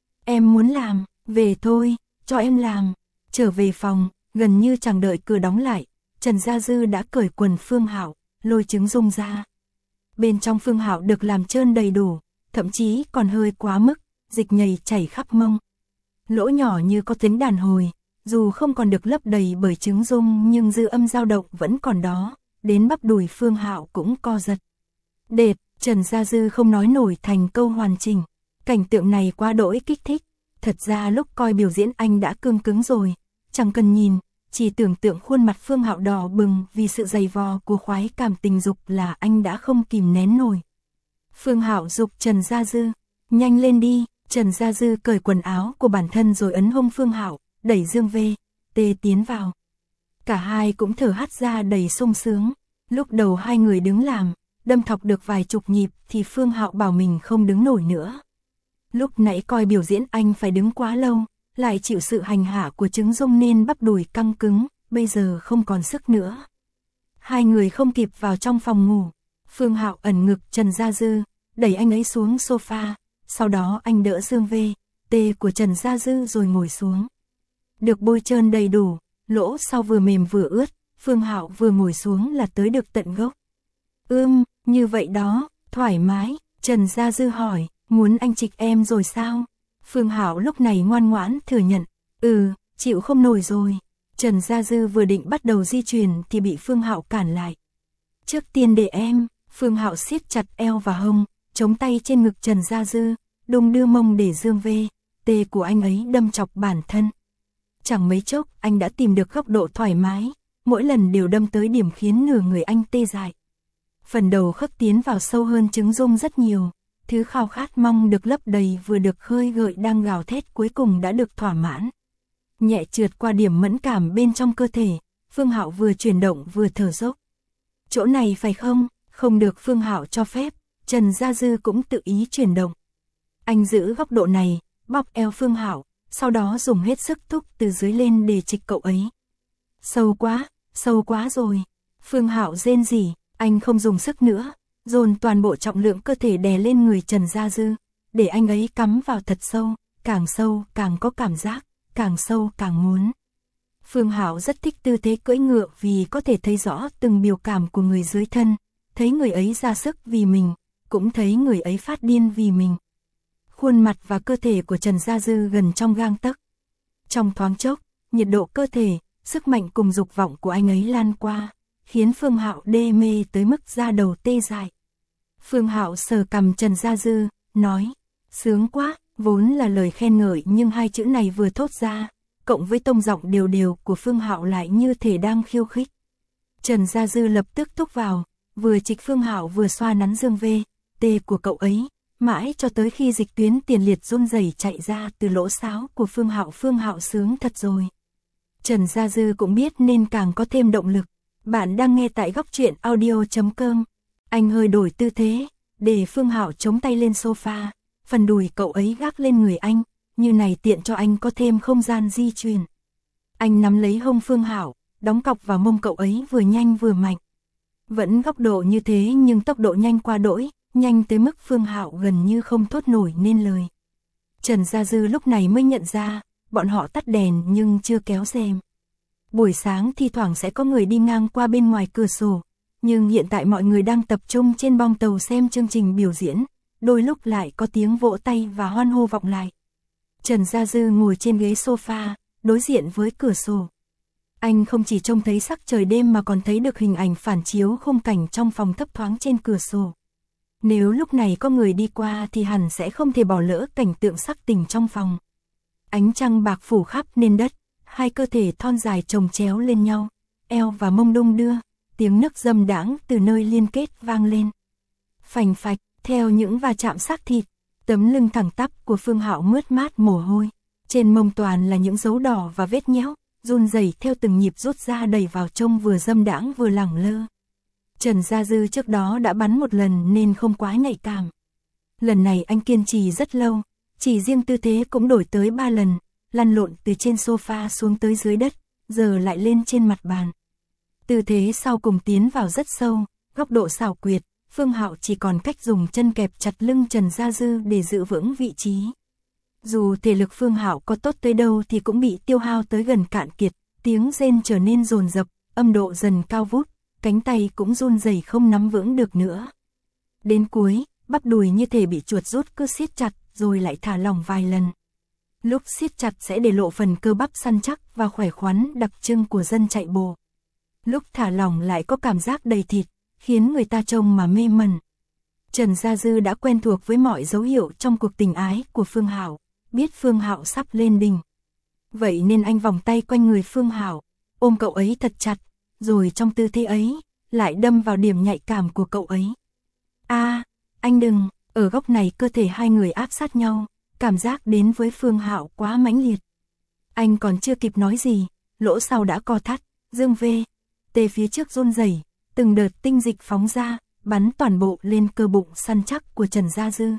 Speaker 1: Em muốn làm, về thôi, cho em làm. Trở về phòng, gần như chẳng đợi cửa đóng lại, Trần Gia Dư đã cởi quần Phương Hạo, lôi trứng dung ra. Bên trong Phương Hạo được làm trơn đầy đủ, thậm chí còn hơi quá mức, dịch nhầy chảy khắp mông. Lỗ nhỏ như có tiếng đàn hồi, dù không còn được lấp đầy bởi trứng dung nhưng dư âm dao động vẫn còn đó, đến bắp đùi Phương Hạo cũng co giật. Đệt, Trần Gia Dư không nói nổi thành câu hoàn chỉnh, cảnh tượng này quá đỗi kích thích. Thật ra lúc coi biểu diễn anh đã cương cứng rồi, chẳng cần nhìn, chỉ tưởng tượng khuôn mặt Phương Hạo đỏ bừng vì sự dày vò của khoái cảm tình dục là anh đã không kìm nén nổi. Phương Hạo giục Trần Gia Dư, nhanh lên đi. Trần Gia Dư cởi quần áo của bản thân rồi ấn hông Phương Hạo, đẩy Dương Vê, Tê tiến vào. Cả hai cũng thở hắt ra đầy sung sướng. Lúc đầu hai người đứng làm, đâm thọc được vài chục nhịp thì Phương Hạo bảo mình không đứng nổi nữa. Lúc nãy coi biểu diễn anh phải đứng quá lâu, lại chịu sự hành hạ của trứng dung nên bắp đùi căng cứng, bây giờ không còn sức nữa. Hai người không kịp vào trong phòng ngủ. Phương Hạo ẩn ngực Trần Gia Dư, đẩy anh ấy xuống sofa, sau đó anh đỡ Dương Vê, Tê của Trần Gia Dư rồi ngồi xuống. Được bôi trơn đầy đủ, lỗ sau vừa mềm vừa ướt, Phương Hạo vừa ngồi xuống là tới được tận gốc. Ưm, như vậy đó, thoải mái. Trần Gia Dư hỏi, muốn anh trịch em rồi sao? Phương Hạo lúc này ngoan ngoãn thừa nhận, ừ, chịu không nổi rồi. Trần Gia Dư vừa định bắt đầu di chuyển thì bị Phương Hạo cản lại. Trước tiên để em. Phương Hạo siết chặt eo và hông, chống tay trên ngực Trần Gia Dư, đung đưa mông để Dương Vê, Tê của anh ấy đâm chọc bản thân. Chẳng mấy chốc anh đã tìm được góc độ thoải mái, mỗi lần đều đâm tới điểm khiến nửa người anh tê dại. Phần đầu khớp tiến vào sâu hơn trứng dung rất nhiều, thứ khao khát mong được lấp đầy vừa được khơi gợi đang gào thét cuối cùng đã được thỏa mãn. Nhẹ trượt qua điểm mẫn cảm bên trong cơ thể, Phương Hạo vừa chuyển động vừa thở dốc. Chỗ này phải không? Không được Phương Hạo cho phép, Trần Gia Dư cũng tự ý chuyển động. Anh giữ góc độ này, bóp eo Phương Hạo, sau đó dùng hết sức thúc từ dưới lên để trịch cậu ấy. Sâu quá, sâu quá rồi. Phương Hạo rên rỉ, anh không dùng sức nữa, dồn toàn bộ trọng lượng cơ thể đè lên người Trần Gia Dư, để anh ấy cắm vào thật sâu, càng sâu càng có cảm giác, càng sâu càng muốn. Phương Hạo rất thích tư thế cưỡi ngựa vì có thể thấy rõ từng biểu cảm của người dưới thân, thấy người ấy ra sức vì mình, cũng thấy người ấy phát điên vì mình. Khuôn mặt và cơ thể của Trần Gia Dư gần trong gang tấc. Trong thoáng chốc, nhiệt độ cơ thể, sức mạnh cùng dục vọng của anh ấy lan qua, khiến Phương Hạo đê mê tới mức da đầu tê dại. Phương Hạo sờ cằm Trần Gia Dư, nói, sướng quá, vốn là lời khen ngợi nhưng hai chữ này vừa thốt ra, cộng với tông giọng đều đều của Phương Hạo lại như thể đang khiêu khích. Trần Gia Dư lập tức thúc vào, vừa trịch Phương Hạo vừa xoa nắn Dương Vê, Tê của cậu ấy, mãi cho tới khi dịch tuyến tiền liệt run rẩy chạy ra từ lỗ sáo của Phương Hạo. Phương Hạo sướng thật rồi. Trần Gia Dư cũng biết nên càng có thêm động lực. Bạn đang nghe tại góc truyện audio.com. Anh hơi đổi tư thế, để Phương Hạo chống tay lên sofa, phần đùi cậu ấy gác lên người anh, như này tiện cho anh có thêm không gian di chuyển. Anh nắm lấy hông Phương Hạo, đóng cọc vào mông cậu ấy vừa nhanh vừa mạnh. Vẫn góc độ như thế nhưng tốc độ nhanh qua đỗi, nhanh tới mức Phương Hạo gần như không thốt nổi nên lời. Trần Gia Dư lúc này mới nhận ra, bọn họ tắt đèn nhưng chưa kéo rèm. Buổi sáng thi thoảng sẽ có người đi ngang qua bên ngoài cửa sổ, nhưng hiện tại mọi người đang tập trung trên bong tàu xem chương trình biểu diễn, đôi lúc lại có tiếng vỗ tay và hoan hô vọng lại. Trần Gia Dư ngồi trên ghế sofa, đối diện với cửa sổ. Anh không chỉ trông thấy sắc trời đêm mà còn thấy được hình ảnh phản chiếu khung cảnh trong phòng thấp thoáng trên cửa sổ. Nếu lúc này có người đi qua thì hẳn sẽ không thể bỏ lỡ cảnh tượng sắc tình trong phòng. Ánh trăng bạc phủ khắp nền đất, hai cơ thể thon dài chồng chéo lên nhau, eo và mông đung đưa, tiếng nấc dâm đãng từ nơi liên kết vang lên. Phành phạch, theo những va chạm xác thịt, tấm lưng thẳng tắp của Phương Hạo mướt mát mồ hôi, trên mông toàn là những dấu đỏ và vết nhẽo, run rẩy theo từng nhịp rút ra đẩy vào trông vừa dâm đãng vừa lẳng lơ. Trần Gia Dư trước đó đã bắn một lần nên không quá nhạy cảm. Lần này anh kiên trì rất lâu, chỉ riêng tư thế cũng đổi tới ba lần, lăn lộn từ trên sofa xuống tới dưới đất, giờ lại lên trên mặt bàn. Tư thế sau cùng tiến vào rất sâu, góc độ xảo quyệt, Phương Hạo chỉ còn cách dùng chân kẹp chặt lưng Trần Gia Dư để giữ vững vị trí. Dù thể lực Phương Hạo có tốt tới đâu thì cũng bị tiêu hao tới gần cạn kiệt, tiếng rên trở nên dồn dập, âm độ dần cao vút, cánh tay cũng run rẩy không nắm vững được nữa. Đến cuối, bắp đùi như thể bị chuột rút cứ siết chặt rồi lại thả lỏng vài lần. Lúc siết chặt sẽ để lộ phần cơ bắp săn chắc và khỏe khoắn đặc trưng của dân chạy bộ. Lúc thả lỏng lại có cảm giác đầy thịt, khiến người ta trông mà mê mẩn. Trần Gia Dư đã quen thuộc với mọi dấu hiệu trong cuộc tình ái của Phương Hạo, biết Phương Hạo sắp lên đỉnh. Vậy nên anh vòng tay quanh người Phương Hạo, ôm cậu ấy thật chặt, rồi trong tư thế ấy, lại đâm vào điểm nhạy cảm của cậu ấy. A, à, anh đừng, ở góc này cơ thể hai người áp sát nhau, cảm giác đến với Phương Hạo quá mãnh liệt. Anh còn chưa kịp nói gì, lỗ sau đã co thắt, dương vê, tê phía trước run rẩy, từng đợt tinh dịch phóng ra, bắn toàn bộ lên cơ bụng săn chắc của Trần Gia Dư.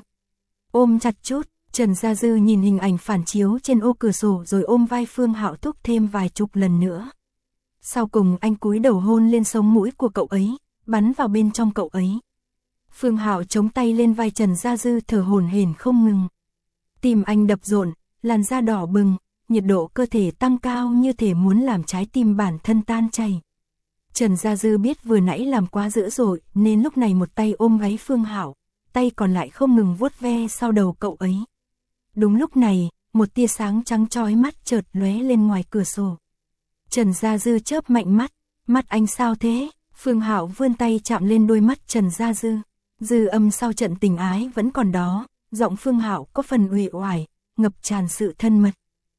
Speaker 1: Ôm chặt chút, Trần Gia Dư nhìn hình ảnh phản chiếu trên ô cửa sổ rồi ôm vai Phương Hạo thúc thêm vài chục lần nữa. Sau cùng anh cúi đầu hôn lên sống mũi của cậu ấy, bắn vào bên trong cậu ấy. Phương Hạo chống tay lên vai Trần Gia Dư thở hổn hển không ngừng. Tim anh đập rộn, làn da đỏ bừng, nhiệt độ cơ thể tăng cao như thể muốn làm trái tim bản thân tan chảy. Trần Gia Dư biết vừa nãy làm quá dữ dội nên lúc này một tay ôm gáy Phương Hạo, tay còn lại không ngừng vuốt ve sau đầu cậu ấy. Đúng lúc này, một tia sáng trắng chói mắt chợt lóe lên ngoài cửa sổ. Trần Gia Dư chớp mạnh mắt, mắt anh sao thế? Phương Hạo vươn tay chạm lên đôi mắt Trần Gia Dư. Dư âm sau trận tình ái vẫn còn đó, giọng Phương Hạo có phần uể oải, ngập tràn sự thân mật.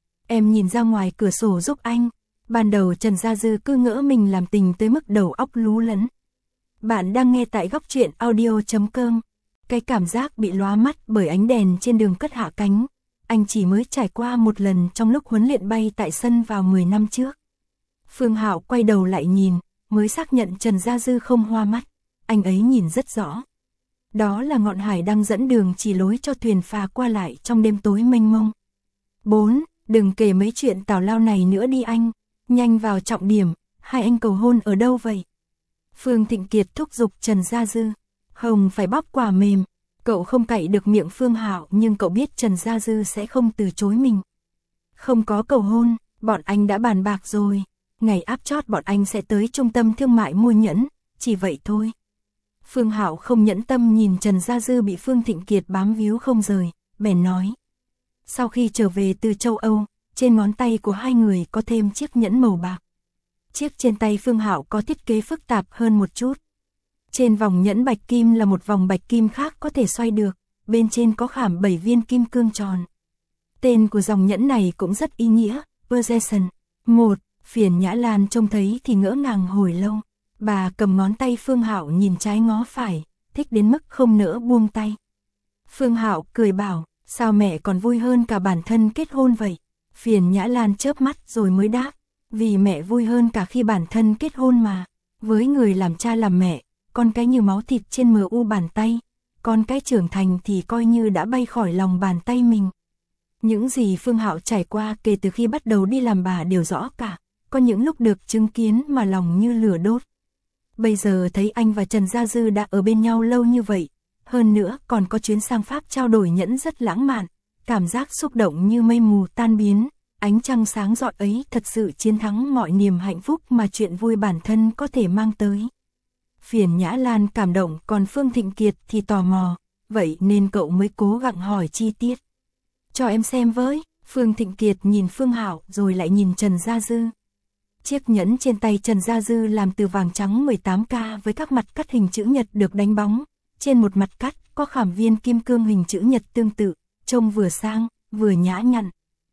Speaker 1: Em nhìn ra ngoài cửa sổ giúp anh. Ban đầu Trần Gia Dư cứ ngỡ mình làm tình tới mức đầu óc lú lẫn. Bạn đang nghe tại góc truyện audio chấm com. Cái cảm giác bị lóa mắt bởi ánh đèn trên đường cất hạ cánh, anh chỉ mới trải qua một lần trong lúc huấn luyện bay tại sân vào mười năm trước. Phương Hạo quay đầu lại nhìn, mới xác nhận Trần Gia Dư không hoa mắt, anh ấy nhìn rất rõ. Đó là ngọn hải đang dẫn đường chỉ lối cho thuyền phà qua lại trong đêm tối mênh mông. bốn. Đừng kể mấy chuyện tào lao này nữa đi anh, nhanh vào trọng điểm, hai anh cầu hôn ở đâu vậy? Phương Thịnh Kiệt thúc giục Trần Gia Dư. Hồng phải bóp quả mềm, cậu không cậy được miệng Phương Hạo nhưng cậu biết Trần Gia Dư sẽ không từ chối mình. Không có cầu hôn, bọn anh đã bàn bạc rồi, ngày áp chót bọn anh sẽ tới trung tâm thương mại mua nhẫn, chỉ vậy thôi. Phương Hạo không nhẫn tâm nhìn Trần Gia Dư bị Phương Thịnh Kiệt bám víu không rời, bèn nói. Sau khi trở về từ châu Âu, trên ngón tay của hai người có thêm chiếc nhẫn màu bạc. Chiếc trên tay Phương Hạo có thiết kế phức tạp hơn một chút. Trên vòng nhẫn bạch kim là một vòng bạch kim khác có thể xoay được, bên trên có khảm bảy viên kim cương tròn. Tên của dòng nhẫn này cũng rất ý nghĩa, Possession. một. Phiền Nhã Lan trông thấy thì ngỡ ngàng hồi lâu. Bà cầm ngón tay Phương Hạo nhìn trái ngó phải, thích đến mức không nỡ buông tay. Phương Hạo cười bảo, sao mẹ còn vui hơn cả bản thân kết hôn vậy? Phiền Nhã Lan chớp mắt rồi mới đáp, vì mẹ vui hơn cả khi bản thân kết hôn mà. Với người làm cha làm mẹ, con cái như máu thịt trên mờ u bàn tay, con cái trưởng thành thì coi như đã bay khỏi lòng bàn tay mình. Những gì Phương Hạo trải qua kể từ khi bắt đầu đi làm bà đều rõ cả, có những lúc được chứng kiến mà lòng như lửa đốt. Bây giờ thấy anh và Trần Gia Dư đã ở bên nhau lâu như vậy, hơn nữa còn có chuyến sang Pháp trao đổi nhẫn rất lãng mạn, cảm giác xúc động như mây mù tan biến, ánh trăng sáng rọi ấy thật sự chiến thắng mọi niềm hạnh phúc mà chuyện vui bản thân có thể mang tới. Phiền Nhã Lan cảm động còn Phương Thịnh Kiệt thì tò mò, vậy nên cậu mới cố gắng hỏi chi tiết. Cho em xem với, Phương Thịnh Kiệt nhìn Phương Hạo rồi lại nhìn Trần Gia Dư. Chiếc nhẫn trên tay Trần Gia Dư làm từ vàng trắng mười tám ca với các mặt cắt hình chữ nhật được đánh bóng, trên một mặt cắt có khảm viên kim cương hình chữ nhật tương tự, trông vừa sang, vừa nhã nhặn.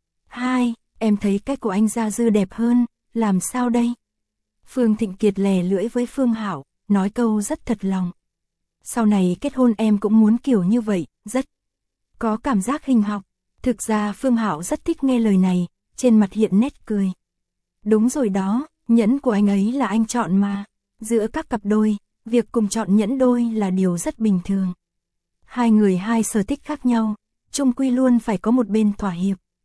Speaker 1: Hai, em thấy cái của anh Gia Dư đẹp hơn, làm sao đây? Phương Thịnh Kiệt lè lưỡi với Phương Hạo, nói câu rất thật lòng. Sau này kết hôn em cũng muốn kiểu như vậy, rất có cảm giác hình học. Thực ra Phương Hạo rất thích nghe lời này, trên mặt hiện nét cười. Đúng rồi đó, nhẫn của anh ấy là anh chọn mà. Giữa các cặp đôi, việc cùng chọn nhẫn đôi là điều rất bình thường. Hai người hai sở thích khác nhau, chung quy luôn phải có một bên thỏa hiệp.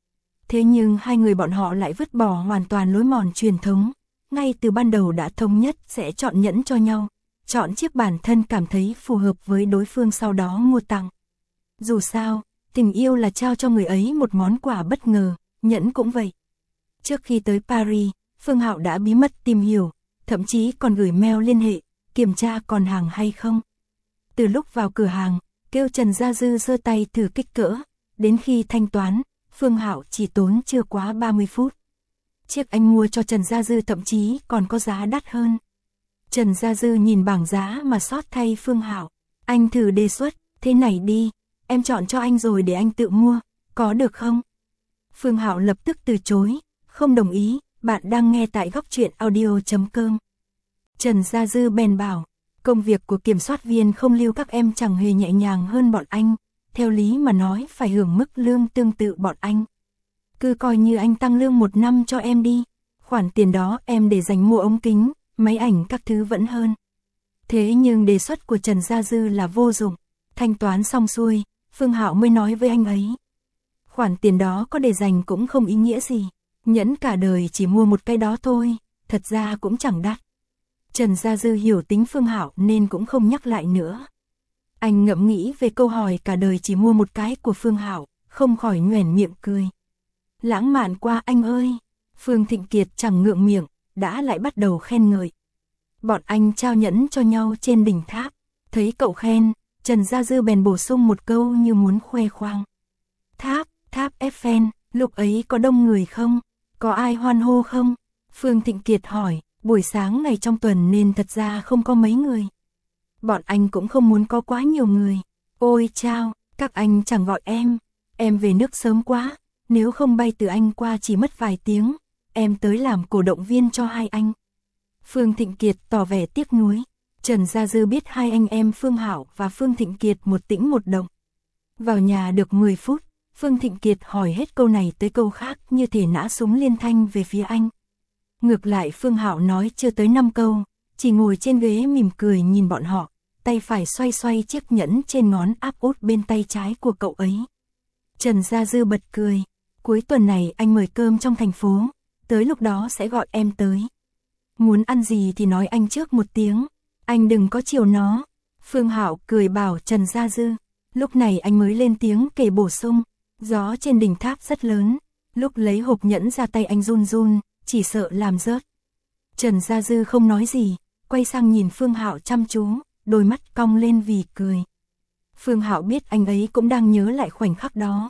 Speaker 1: Thế nhưng hai người bọn họ lại vứt bỏ hoàn toàn lối mòn truyền thống, ngay từ ban đầu đã thống nhất sẽ chọn nhẫn cho nhau, chọn chiếc bản thân cảm thấy phù hợp với đối phương sau đó mua tặng. Dù sao, tình yêu là trao cho người ấy một món quà bất ngờ, nhẫn cũng vậy. Trước khi tới Paris, Phương Hạo đã bí mật tìm hiểu, thậm chí còn gửi mail liên hệ, kiểm tra còn hàng hay không. Từ lúc vào cửa hàng, kêu Trần Gia Dư giơ tay thử kích cỡ, đến khi thanh toán, Phương Hạo chỉ tốn chưa quá ba mươi phút. Chiếc anh mua cho Trần Gia Dư thậm chí còn có giá đắt hơn. Trần Gia Dư nhìn bảng giá mà xót thay Phương Hạo, anh thử đề xuất, thế này đi, em chọn cho anh rồi để anh tự mua, có được không? Phương Hạo lập tức từ chối, không đồng ý, bạn đang nghe tại góc truyện audio chấm com. Trần Gia Dư bèn bảo, công việc của kiểm soát viên không lưu các em chẳng hề nhẹ nhàng hơn bọn anh, theo lý mà nói phải hưởng mức lương tương tự bọn anh. Cứ coi như anh tăng lương một năm cho em đi, khoản tiền đó em để dành mua ống kính, máy ảnh các thứ vẫn hơn. Thế nhưng đề xuất của Trần Gia Dư là vô dụng, thanh toán xong xuôi, Phương Hạo mới nói với anh ấy. Khoản tiền đó có để dành cũng không ý nghĩa gì, nhẫn cả đời chỉ mua một cái đó thôi, thật ra cũng chẳng đắt. Trần Gia Dư hiểu tính Phương Hạo nên cũng không nhắc lại nữa. Anh ngẫm nghĩ về câu hỏi cả đời chỉ mua một cái của Phương Hạo, không khỏi nhoẻn miệng cười. Lãng mạn quá anh ơi. Phương Thịnh Kiệt chẳng ngượng miệng, đã lại bắt đầu khen ngợi. Bọn anh trao nhẫn cho nhau trên đỉnh tháp. Thấy cậu khen, Trần Gia Dư bèn bổ sung một câu như muốn khoe khoang. Tháp, tháp Eiffel, lúc ấy có đông người không? Có ai hoan hô không? Phương Thịnh Kiệt hỏi, buổi sáng ngày trong tuần nên thật ra không có mấy người. Bọn anh cũng không muốn có quá nhiều người. Ôi chao, các anh chẳng gọi em. Em về nước sớm quá, nếu không bay từ Anh qua chỉ mất vài tiếng. Em tới làm cổ động viên cho hai anh. Phương Thịnh Kiệt tỏ vẻ tiếc nuối. Trần Gia Dư biết hai anh em Phương Hạo và Phương Thịnh Kiệt một tĩnh một động. Vào nhà được mười phút, Phương Thịnh Kiệt hỏi hết câu này tới câu khác như thể nã súng liên thanh về phía anh. Ngược lại Phương Hạo nói chưa tới năm câu, chỉ ngồi trên ghế mỉm cười nhìn bọn họ, tay phải xoay xoay chiếc nhẫn trên ngón áp út bên tay trái của cậu ấy. Trần Gia Dư bật cười, cuối tuần này anh mời cơm trong thành phố, tới lúc đó sẽ gọi em tới. Muốn ăn gì thì nói anh trước một tiếng, anh đừng có chiều nó. Phương Hạo cười bảo Trần Gia Dư, lúc này anh mới lên tiếng kể bổ sung, gió trên đỉnh tháp rất lớn, lúc lấy hộp nhẫn ra tay anh run run, chỉ sợ làm rớt. Trần Gia Dư không nói gì, quay sang nhìn Phương Hạo chăm chú, đôi mắt cong lên vì cười. Phương Hạo biết anh ấy cũng đang nhớ lại khoảnh khắc đó.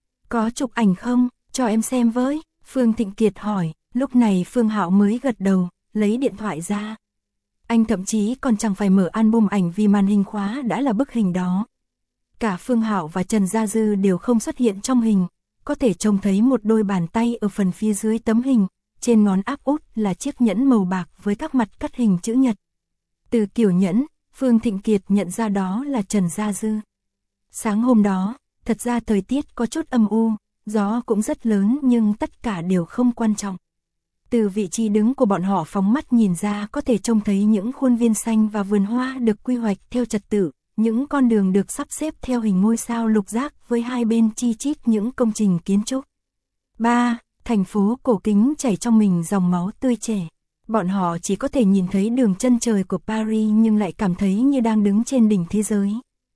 Speaker 1: Có chụp ảnh không, cho em xem với, Phương Thịnh Kiệt hỏi, lúc này Phương Hạo mới gật đầu, lấy điện thoại ra. Anh thậm chí còn chẳng phải mở album ảnh vì màn hình khóa đã là bức hình đó. Cả Phương Hạo và Trần Gia Dư đều không xuất hiện trong hình, có thể trông thấy một đôi bàn tay ở phần phía dưới tấm hình, trên ngón áp út là chiếc nhẫn màu bạc với các mặt cắt hình chữ nhật. Từ kiểu nhẫn, Phương Thịnh Kiệt nhận ra đó là Trần Gia Dư. Sáng hôm đó, thật ra thời tiết có chút âm u, gió cũng rất lớn nhưng tất cả đều không quan trọng. Từ vị trí đứng của bọn họ phóng mắt nhìn ra có thể trông thấy những khuôn viên xanh và vườn hoa được quy hoạch theo trật tự, những con đường được sắp xếp theo hình ngôi sao lục giác với hai bên chi chít những công trình kiến trúc. ba. Thành phố cổ kính chảy trong mình dòng máu tươi trẻ. Bọn họ chỉ có thể nhìn thấy đường chân trời của Paris nhưng lại cảm thấy như đang đứng trên đỉnh thế giới.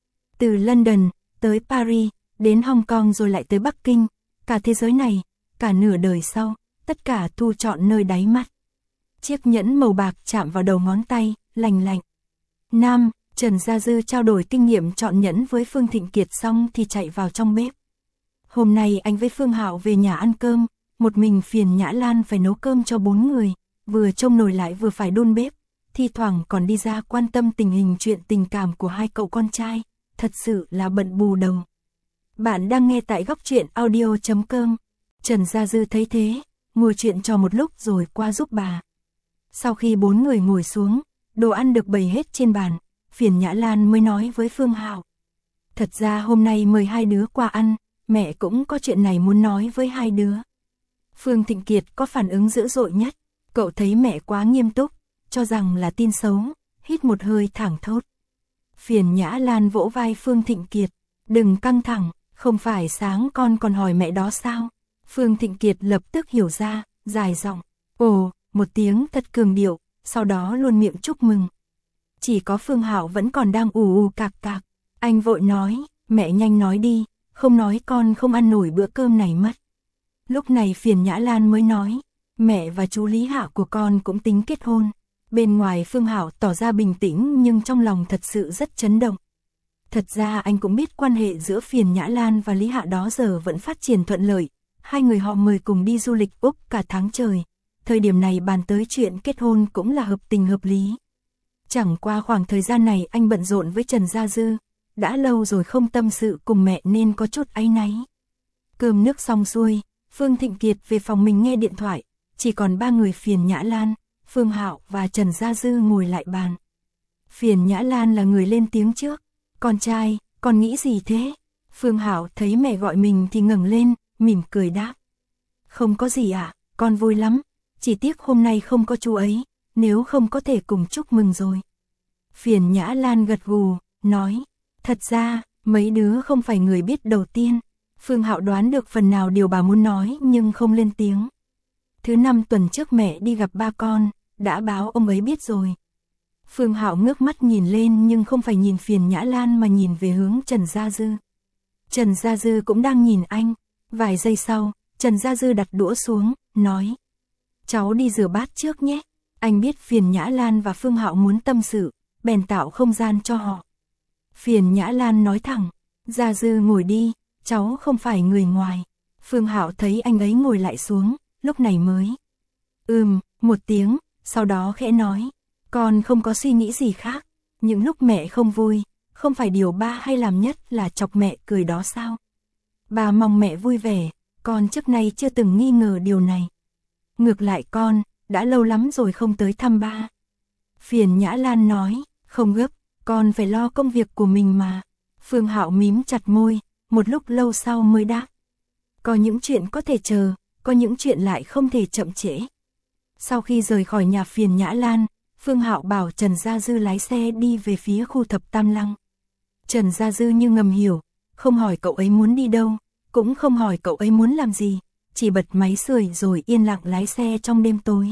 Speaker 1: Từ London, tới Paris, đến Hong Kong rồi lại tới Bắc Kinh, cả thế giới này, cả nửa đời sau, tất cả thu trọn nơi đáy mắt. Chiếc nhẫn màu bạc chạm vào đầu ngón tay, lành lạnh. Nam, Trần Gia Dư trao đổi kinh nghiệm chọn nhẫn với Phương Thịnh Kiệt xong thì chạy vào trong bếp. Hôm nay anh với Phương Hạo về nhà ăn cơm, một mình Phiền Nhã Lan phải nấu cơm cho bốn người, vừa trông nồi lại vừa phải đun bếp, thi thoảng còn đi ra quan tâm tình hình chuyện tình cảm của hai cậu con trai, thật sự là bận bù đầu. Bạn đang nghe tại góc truyện audio chấm com. Trần Gia Dư thấy thế, ngồi chuyện trò một lúc rồi qua giúp bà. Sau khi bốn người ngồi xuống, đồ ăn được bày hết trên bàn, Phiền Nhã Lan mới nói với Phương Hạo. Thật ra hôm nay mời hai đứa qua ăn, mẹ cũng có chuyện này muốn nói với hai đứa. Phương Thịnh Kiệt có phản ứng dữ dội nhất, cậu thấy mẹ quá nghiêm túc, cho rằng là tin xấu, hít một hơi thẳng thốt. Phiền Nhã Lan vỗ vai Phương Thịnh Kiệt, đừng căng thẳng, không phải sáng con còn hỏi mẹ đó sao? Phương Thịnh Kiệt lập tức hiểu ra, dài giọng, ồ, một tiếng thật cường điệu, sau đó luôn miệng chúc mừng. Chỉ có Phương Hạo vẫn còn đang ù ù cạc cạc, anh vội nói, mẹ nhanh nói đi, không nói con không ăn nổi bữa cơm này mất. Lúc này Phiền Nhã Lan mới nói, mẹ và chú Lý Hạ của con cũng tính kết hôn. Bên ngoài Phương Hạo tỏ ra bình tĩnh nhưng trong lòng thật sự rất chấn động. Thật ra anh cũng biết quan hệ giữa Phiền Nhã Lan và Lý Hạ đó giờ vẫn phát triển thuận lợi. Hai người họ mời cùng đi du lịch Úc cả tháng trời. Thời điểm này bàn tới chuyện kết hôn cũng là hợp tình hợp lý. Chẳng qua khoảng thời gian này anh bận rộn với Trần Gia Dư. Đã lâu rồi không tâm sự cùng mẹ nên có chút áy náy. Cơm nước xong xuôi, Phương Thịnh Kiệt về phòng mình nghe điện thoại. Chỉ còn ba người Phiền Nhã Lan, Phương Hạo và Trần Gia Dư ngồi lại bàn. Phiền Nhã Lan là người lên tiếng trước. Con trai, con nghĩ gì thế? Phương Hạo thấy mẹ gọi mình thì ngẩng lên, mỉm cười đáp. Không có gì ạ, à, con vui lắm. Chỉ tiếc hôm nay không có chú ấy, nếu không có thể cùng chúc mừng rồi. Phiền Nhã Lan gật gù, nói. Thật ra, mấy đứa không phải người biết đầu tiên. Phương Hạo đoán được phần nào điều bà muốn nói nhưng không lên tiếng. Thứ năm tuần trước mẹ đi gặp ba con, đã báo ông ấy biết rồi. Phương Hạo ngước mắt nhìn lên nhưng không phải nhìn Phiền Nhã Lan mà nhìn về hướng Trần Gia Dư. Trần Gia Dư cũng đang nhìn anh. Vài giây sau, Trần Gia Dư đặt đũa xuống, nói. Cháu đi rửa bát trước nhé. Anh biết Phiền Nhã Lan và Phương Hạo muốn tâm sự, bèn tạo không gian cho họ. Phiền Nhã Lan nói thẳng. Gia Dư ngồi đi, cháu không phải người ngoài. Phương Hạo thấy anh ấy ngồi lại xuống, lúc này mới. Ừm, một tiếng, sau đó khẽ nói. Con không có suy nghĩ gì khác. Những lúc mẹ không vui, không phải điều ba hay làm nhất là chọc mẹ cười đó sao? Bà mong mẹ vui vẻ, con trước nay chưa từng nghi ngờ điều này. Ngược lại con, đã lâu lắm rồi không tới thăm ba. Phiền Nhã Lan nói, không gấp, con phải lo công việc của mình mà. Phương Hạo mím chặt môi, một lúc lâu sau mới đáp. Có những chuyện có thể chờ, có những chuyện lại không thể chậm trễ. Sau khi rời khỏi nhà Phiền Nhã Lan, Phương Hạo bảo Trần Gia Dư lái xe đi về phía khu Thập Tam Lăng. Trần Gia Dư như ngầm hiểu, không hỏi cậu ấy muốn đi đâu, cũng không hỏi cậu ấy muốn làm gì, chỉ bật máy sưởi rồi yên lặng lái xe trong đêm tối.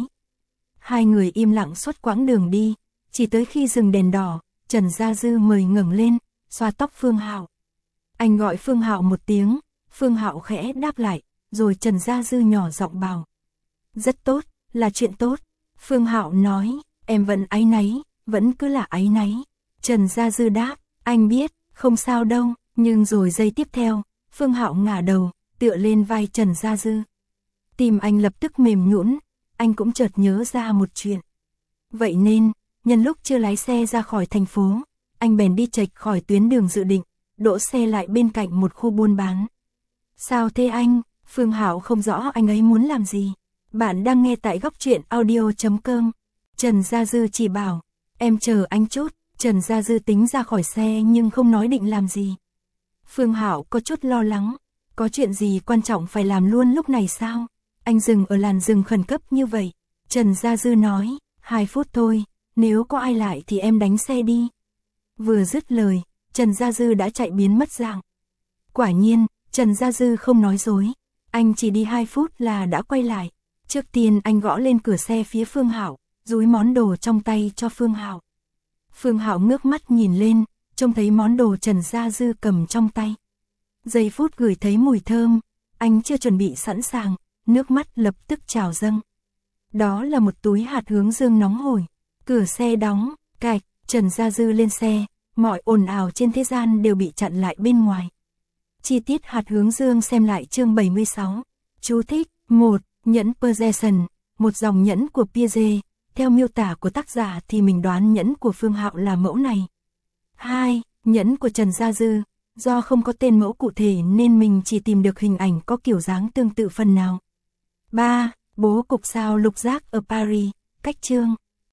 Speaker 1: Hai người im lặng suốt quãng đường đi, chỉ tới khi dừng đèn đỏ, Trần Gia Dư mời ngẩng lên, xoa tóc Phương Hạo. Anh gọi Phương Hạo một tiếng, Phương Hạo khẽ đáp lại, rồi Trần Gia Dư nhỏ giọng bảo. Rất tốt, là chuyện tốt. Phương Hạo nói, em vẫn áy náy, vẫn cứ là áy náy. Trần Gia Dư đáp, anh biết, không sao đâu, nhưng rồi giây tiếp theo, Phương Hạo ngả đầu, tựa lên vai Trần Gia Dư. Tim anh lập tức mềm nhũn, anh cũng chợt nhớ ra một chuyện. Vậy nên, nhân lúc chưa lái xe ra khỏi thành phố, anh bèn đi chệch khỏi tuyến đường dự định, đỗ xe lại bên cạnh một khu buôn bán. Sao thế anh? Phương Hạo không rõ anh ấy muốn làm gì. Bạn đang nghe tại góc truyện audio chấm com. Trần Gia Dư chỉ bảo, em chờ anh chút. Trần Gia Dư tính ra khỏi xe nhưng không nói định làm gì. Phương Hạo có chút lo lắng, có chuyện gì quan trọng phải làm luôn lúc này sao? Anh dừng ở làn dừng khẩn cấp như vậy. Trần Gia Dư nói, hai phút thôi, nếu có ai lại thì em đánh xe đi. Vừa dứt lời, Trần Gia Dư đã chạy biến mất dạng. Quả nhiên, Trần Gia Dư không nói dối, anh chỉ đi hai phút là đã quay lại. Trước tiên anh gõ lên cửa xe phía Phương Hạo, dúi món đồ trong tay cho Phương Hạo. Phương Hạo ngước mắt nhìn lên, trông thấy món đồ Trần Gia Dư cầm trong tay. Giây phút gửi thấy mùi thơm, anh chưa chuẩn bị sẵn sàng, nước mắt lập tức trào dâng. Đó là một túi hạt hướng dương nóng hổi. Cửa xe đóng, cạch, Trần Gia Dư lên xe, mọi ồn ào trên thế gian đều bị chặn lại bên ngoài. Chi tiết hạt hướng dương xem lại chương bảy mươi sáu. Chú thích, một. Nhẫn Perseus, một dòng nhẫn của Piaget. Theo miêu tả của tác giả thì mình đoán nhẫn của Phương Hạo là mẫu này. hai. Nhẫn của Trần Gia Dư. Do không có tên mẫu cụ thể nên mình chỉ tìm được hình ảnh có kiểu dáng tương tự phần nào. ba. Bố cục sao lục giác ở Paris. Cách chương